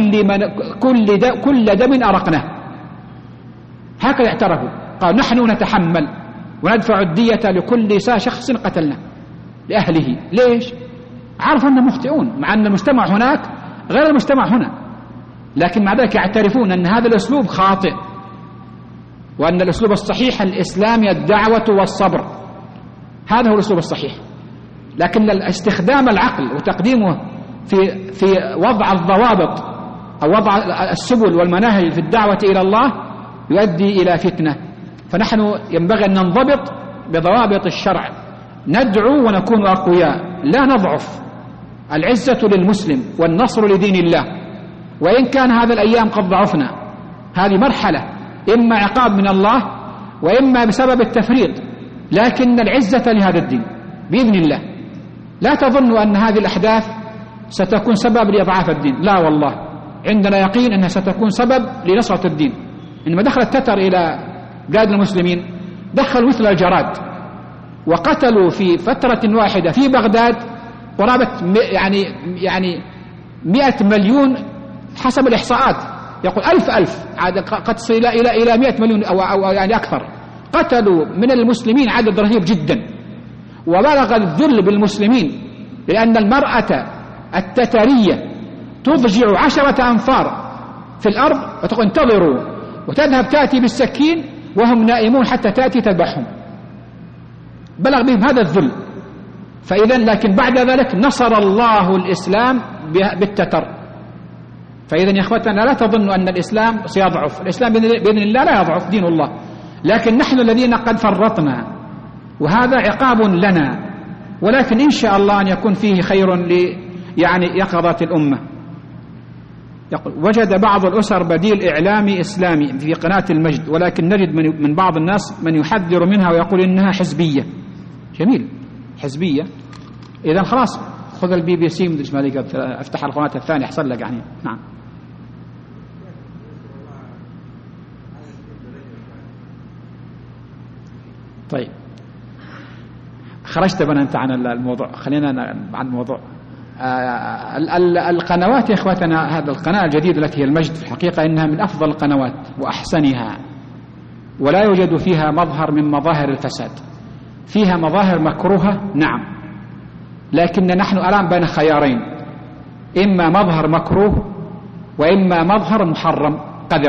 كل دم أرقناه. هكذا اعترفوا، قالوا: نحن نتحمل وندفع الدية لكل شخص قتلنا لأهله. ليش؟ عرفوا أنهم مخطئون، مع أن المجتمع هناك غير المجتمع هنا، لكن مع ذلك يعترفون أن هذا الأسلوب خاطئ، وأن الأسلوب الصحيح الإسلامي الدعوة والصبر، هذا هو الأسلوب الصحيح. لكن استخدام العقل وتقديمه في وضع الضوابط أو وضع السبل والمناهج في الدعوة إلى الله يؤدي إلى فتنة. فنحن ينبغي أن ننضبط بضوابط الشرع، ندعو ونكون أقوياء، لا نضعف. العزة للمسلم والنصر لدين الله، وإن كان هذا الأيام قد ضعفنا، هذه مرحلة، إما عقاب من الله وإما بسبب التفريط، لكن العزة لهذا الدين بإذن الله. لا تظنوا أن هذه الأحداث ستكون سبب لإضعاف الدين، لا والله، عندنا يقين أنها ستكون سبب لنصرة الدين. إنما دخل التتر إلى بلاد المسلمين، دخلوا مثل الجراد، وقتلوا في فترة واحدة في بغداد قرابة 100 مليون حسب الإحصاءات، يقول 1000 قد تصل إلى 100 مليون أو أكثر. قتلوا من المسلمين عدد رهيب جدا، وبلغ الذل بالمسلمين، لأن المرأة التترية تضجع 10 أنفار في الأرض وتقول: انتظروا، وتذهب تأتي بالسكين وهم نائمون حتى تأتي تذبحهم. بلغ بهم هذا الذل. فإذا لكن بعد ذلك نصر الله الإسلام بالتتر. فإذا يا إخوتنا لا تظنوا أن الإسلام سيضعف، الإسلام بإذن الله لا يضعف، دين الله، لكن نحن الذين قد فرطنا، وهذا عقاب لنا، ولكن إن شاء الله أن يكون فيه خير يقظة الأمة. يقول: وجد بعض الأسر بديل إعلامي إسلامي في قناة المجد، ولكن نجد من بعض الناس من يحذر منها ويقول إنها حزبية. جميل، حزبية، إذا خلاص خذ الBBC مدري مالك، افتح القناة الثانية أحسن لك نعم. طيب، خرجت بنا أنت عن الموضوع، خلينا عن الموضوع. القنوات يا إخواتنا، هذا القناة الجديدة التي هي المجد في الحقيقة إنها من أفضل القنوات وأحسنها، ولا يوجد فيها مظهر من مظاهر الفساد. فيها مظاهر مكروهة نعم، لكن نحن الآن بين خيارين، إما مظهر مكروه وإما مظهر محرم قذر.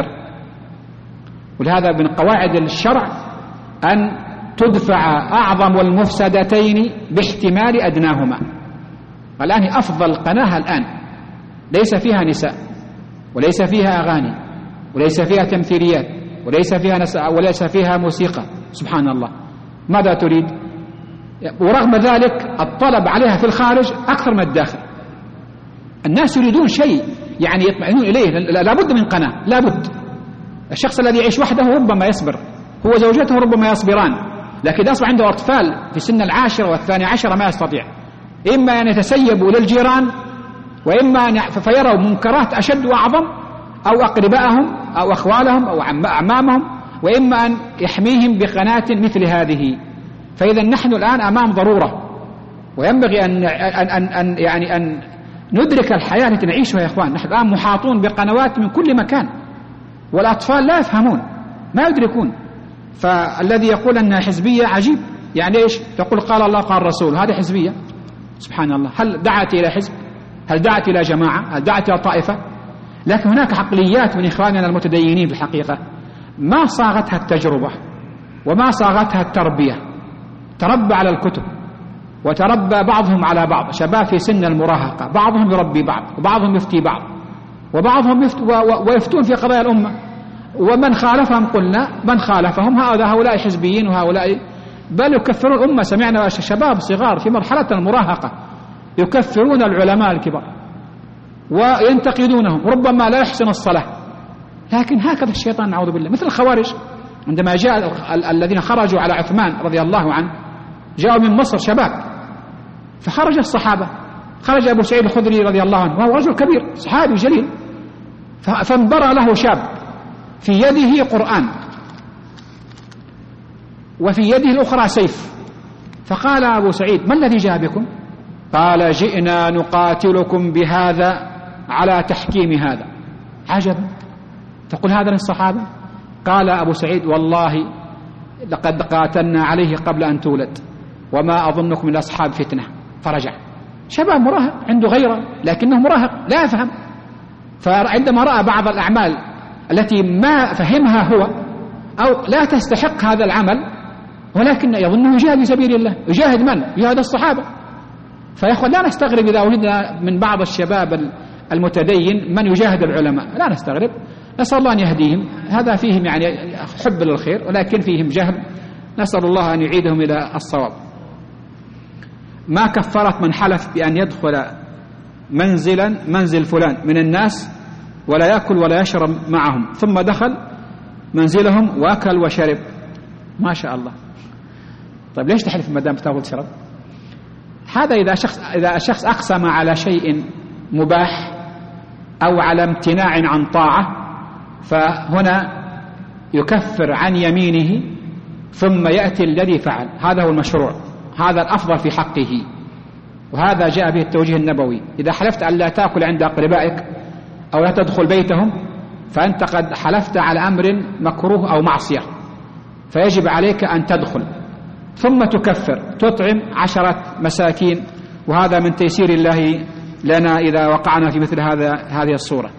ولهذا من قواعد الشرع أن تدفع أعظم المفسدتين باحتمال أدناهما. الآن أفضل قناة الآن ليس فيها نساء، وليس فيها أغاني، وليس فيها تمثيليات، وليس فيها موسيقى. سبحان الله، ماذا تريد؟ ورغم ذلك الطلب عليها في الخارج أكثر من الداخل. الناس يريدون شيء يعني يطمئنون إليه، لابد من قناة، لابد. الشخص الذي يعيش وحده ربما يصبر، هو زوجته ربما يصبران، لكن إذا أصبح عنده أطفال في سن 10 و12 ما يستطيع، إما أن يتسيبوا للجيران، وإما أن فيروا منكرات أشد وأعظم، أو أقربائهم أو أخوالهم أو أعمامهم، وإما أن يحميهم بقناة مثل هذه. فإذا نحن الآن أمام ضرورة، وينبغي أن ندرك الحياة التي نعيشها يا إخوان. نحن الآن محاطون بقنوات من كل مكان، والأطفال لا يفهمون، ما يدركون. فالذي يقول أنها حزبية عجيب، يعني إيش؟ تقول قال الله قال الرسول، هذه حزبية؟ سبحان الله. هل دعت إلى حزب؟ هل دعت إلى جماعة؟ هل دعت إلى طائفة؟ لكن هناك عقليات من إخواننا المتدينين في الحقيقة ما صاغتها التجربة وما صاغتها التربية. تربى على الكتب، وتربى بعضهم على بعض، شباب في سن المراهقة، بعضهم يربي بعض، وبعضهم يفتي بعض، وبعضهم ويفتون في قضايا الأمة. ومن خالفهم قلنا من خالفهم هؤلاء حزبيين، وهؤلاء بل يكفرون الأمة. سمعنا شباب صغار في مرحلة المراهقة يكفرون العلماء الكبار وينتقدونهم، ربما لا يحسن الصلاة. لكن هكذا الشيطان نعوذ بالله. مثل الخوارج عندما جاء الذين خرجوا على عثمان رضي الله عنه، جاءوا من مصر شباب، فخرج الصحابة، خرج أبو سعيد الخدري رضي الله عنه وهو رجل كبير صحابي جليل، فانبرى له شاب في يده قرآن وفي يده الأخرى سيف، فقال أبو سعيد ما الذي جاء بكم؟ قال جئنا نقاتلكم بهذا على تحكيم هذا. عجبا، تقول هذا للصحابة؟ قال أبو سعيد والله لقد قاتلنا عليه قبل أن تولد، وما أظنكم من أصحاب فتنة. فرجع. شباب مراهق عنده غيرة، لكنه مراهق لا يفهم. فعندما رأى بعض الأعمال التي ما فهمها هو أو لا تستحق هذا العمل، ولكن يظنه يجاهد في سبيل الله، يجاهد من؟ يجاهد الصحابة. فيا أخوان لا نستغرب إذا وجدنا من بعض الشباب المتدين من يجاهد العلماء، لا نستغرب، نسأل الله أن يهديهم. هذا فيهم يعني حب للخير، ولكن فيهم جهل، نسأل الله أن يعيدهم إلى الصواب. ما كفرت من حلف بأن يدخل منزل فلان من الناس ولا يأكل ولا يشرب معهم، ثم دخل منزلهم وأكل وشرب. ما شاء الله. طيب ليش تحلف ما دام تأكل وتشرب؟ هذا إذا الشخص أقسم على شيء مباح أو على امتناع عن طاعة، فهنا يكفر عن يمينه ثم يأتي الذي فعل. هذا هو المشروع، هذا الأفضل في حقه، وهذا جاء به التوجيه النبوي. إذا حلفت أن لا تأكل عند أقربائك أو لا تدخل بيتهم، فأنت قد حلفت على أمر مكروه أو معصية، فيجب عليك أن تدخل ثم تكفر، تطعم 10 مساكين. وهذا من تيسير الله لنا إذا وقعنا في مثل هذه الصورة.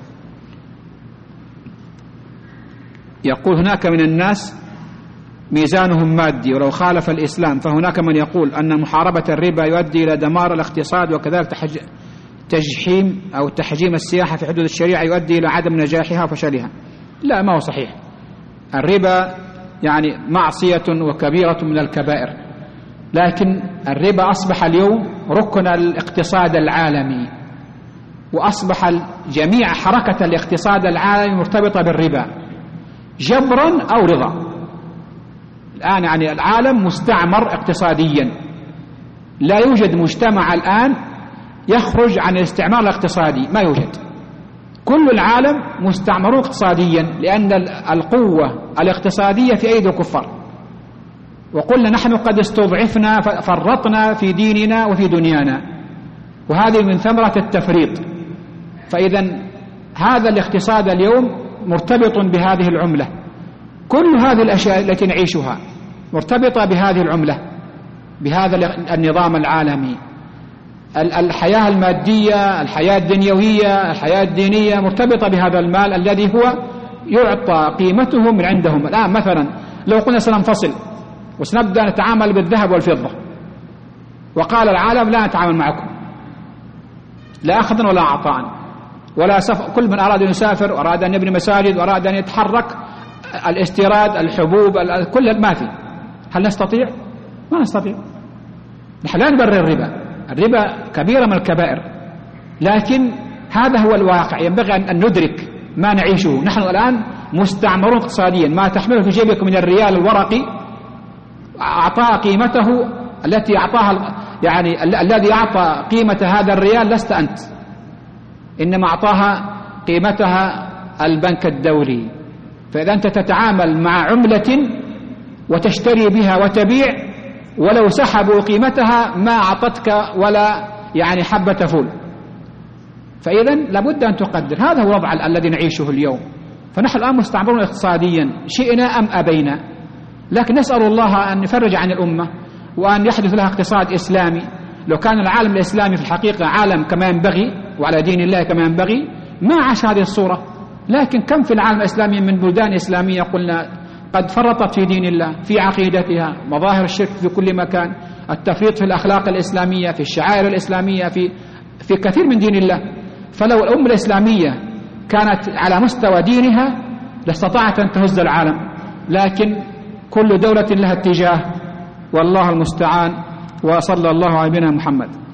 يقول هناك من الناس ميزانهم مادي، ولو خالف الإسلام، فهناك من يقول أن محاربة الربا يؤدي إلى دمار الاقتصاد، وكذلك تجحيم أو تحجيم السياحة في حدود الشريعة يؤدي إلى عدم نجاحها وفشلها. لا، ما هو صحيح. الربا يعني معصية وكبيرة من الكبائر، لكن الربا أصبح اليوم ركن الاقتصاد العالمي، وأصبح جميع حركة الاقتصاد العالمي مرتبطة بالربا جبرا أو رضا. الآن يعني العالم مستعمر اقتصاديا، لا يوجد مجتمع الآن يخرج عن الاستعمار الاقتصادي، ما يوجد. كل العالم مستعمر اقتصاديا، لأن القوة الاقتصادية في أيدي الكفار. وقلنا نحن قد استضعفنا فرطنا في ديننا وفي دنيانا، وهذه من ثمرة التفريط. فإذا هذا الاقتصاد اليوم مرتبط بهذه العملة، كل هذه الأشياء التي نعيشها مرتبطة بهذه العملة، بهذا النظام العالمي. الحياة المادية، الحياة الدنيوية، الحياة الدينية مرتبطة بهذا المال الذي هو يعطى قيمته من عندهم. الآن مثلا لو قلنا سننفصل وسنبدأ نتعامل بالذهب والفضة، وقال العالم لا نتعامل معكم، لا أخذا ولا عطاء ولا سفر، كل من أراد أن يسافر وأراد أن يبني مساجد وأراد أن يتحرك، الاستيراد، الحبوب، كل ما في. هل نستطيع؟ ما نستطيع. نحن لا نبرر الربا، الربا كبيرة من الكبائر، لكن هذا هو الواقع. ينبغي أن ندرك ما نعيشه. نحن الآن مستعمرون اقتصاديا، ما تحمله في جيبك من الريال الورقي أعطاه قيمته التي أعطاها، يعني الذي أعطى قيمة هذا الريال لست أنت، إنما أعطاها قيمتها البنك الدولي. فإذا أنت تتعامل مع عملة وتشتري بها وتبيع، ولو سحبوا قيمتها ما أعطتك ولا يعني حبة فول. فإذا لابد أن تقدر. هذا هو الوضع الذي نعيشه اليوم. فنحن الآن مستعمرون اقتصاديا شئنا أم أبينا، لكن نسأل الله أن يفرج عن الأمة وأن يحدث لها اقتصاد إسلامي. لو كان العالم الإسلامي في الحقيقة عالم كما ينبغي وعلى دين الله كما ينبغي ما عاش هذه الصورة. لكن كم في العالم الإسلامي من بلدان إسلامية قلنا قد فرطت في دين الله، في عقيدتها، مظاهر الشرك في كل مكان، التفريط في الأخلاق الإسلامية، في الشعائر الإسلامية، في كثير من دين الله. فلو الأمة الإسلامية كانت على مستوى دينها لاستطاعت أن تهز العالم، لكن كل دولة لها اتجاه، والله المستعان. وصلى الله على نبينا محمد.